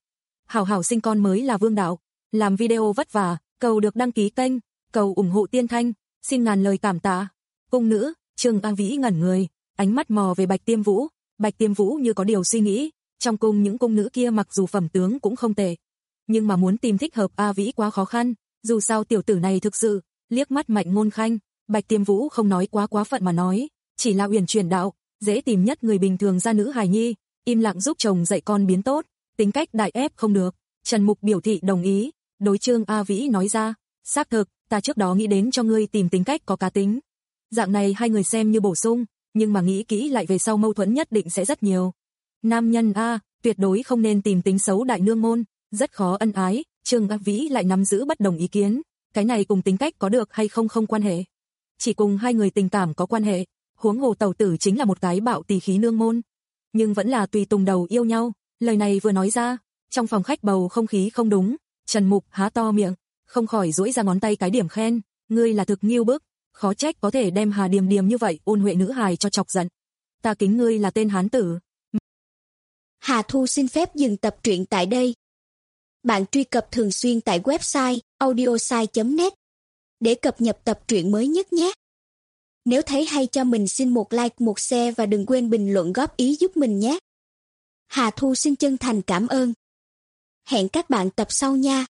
hảo hảo sinh con mới là vương đạo. Làm video vất vả, cầu được đăng ký kênh, cầu ủng hộ Tiên Thanh, xin ngàn lời cảm tạ. Cung nữ, Trương A Vĩ ngẩn người, ánh mắt mò về Bạch Tiêm Vũ, Bạch Tiêm Vũ như có điều suy nghĩ, trong cung những cung nữ kia mặc dù phẩm tướng cũng không tệ, nhưng mà muốn tìm thích hợp A Vĩ quá khó khăn, dù sao tiểu tử này thực sự, liếc mắt Mạnh Ngôn Khanh, Bạch Tiêm Vũ không nói quá quá phận mà nói, chỉ là uyển chuyển đạo, dễ tìm nhất người bình thường ra nữ hài nhi, im lặng giúp chồng dạy con biến tốt, tính cách đại ép không được. Trần Mục biểu thị đồng ý, đối Trương A Vĩ nói ra, xác thực, ta trước đó nghĩ đến cho ngươi tìm tính cách có cá tính. Dạng này hai người xem như bổ sung, nhưng mà nghĩ kỹ lại về sau mâu thuẫn nhất định sẽ rất nhiều. Nam nhân A, tuyệt đối không nên tìm tính xấu đại nương môn, rất khó ân ái, Trương A Vĩ lại nắm giữ bất đồng ý kiến, cái này cùng tính cách có được hay không không quan hệ. Chỉ cùng hai người tình cảm có quan hệ, huống hồ tẩu tử chính là một cái bạo tỳ khí nương môn. Nhưng vẫn là tùy tùng đầu yêu nhau, lời này vừa nói ra, trong phòng khách bầu không khí không đúng, Trần Mục há to miệng, không khỏi duỗi ra ngón tay cái điểm khen, ngươi là thực nghiêu bức, khó trách có thể đem Hà Điềm Điềm như vậy ôn huệ nữ hài cho chọc giận. Ta kính ngươi là tên hán tử. Hà Thu xin phép dừng tập truyện tại đây. Bạn truy cập thường xuyên tại website audiosai chấm net để cập nhật tập truyện mới nhất nhé. Nếu thấy hay cho mình xin một like, một share và đừng quên bình luận góp ý giúp mình nhé. Hà Thu xin chân thành cảm ơn. Hẹn các bạn tập sau nha.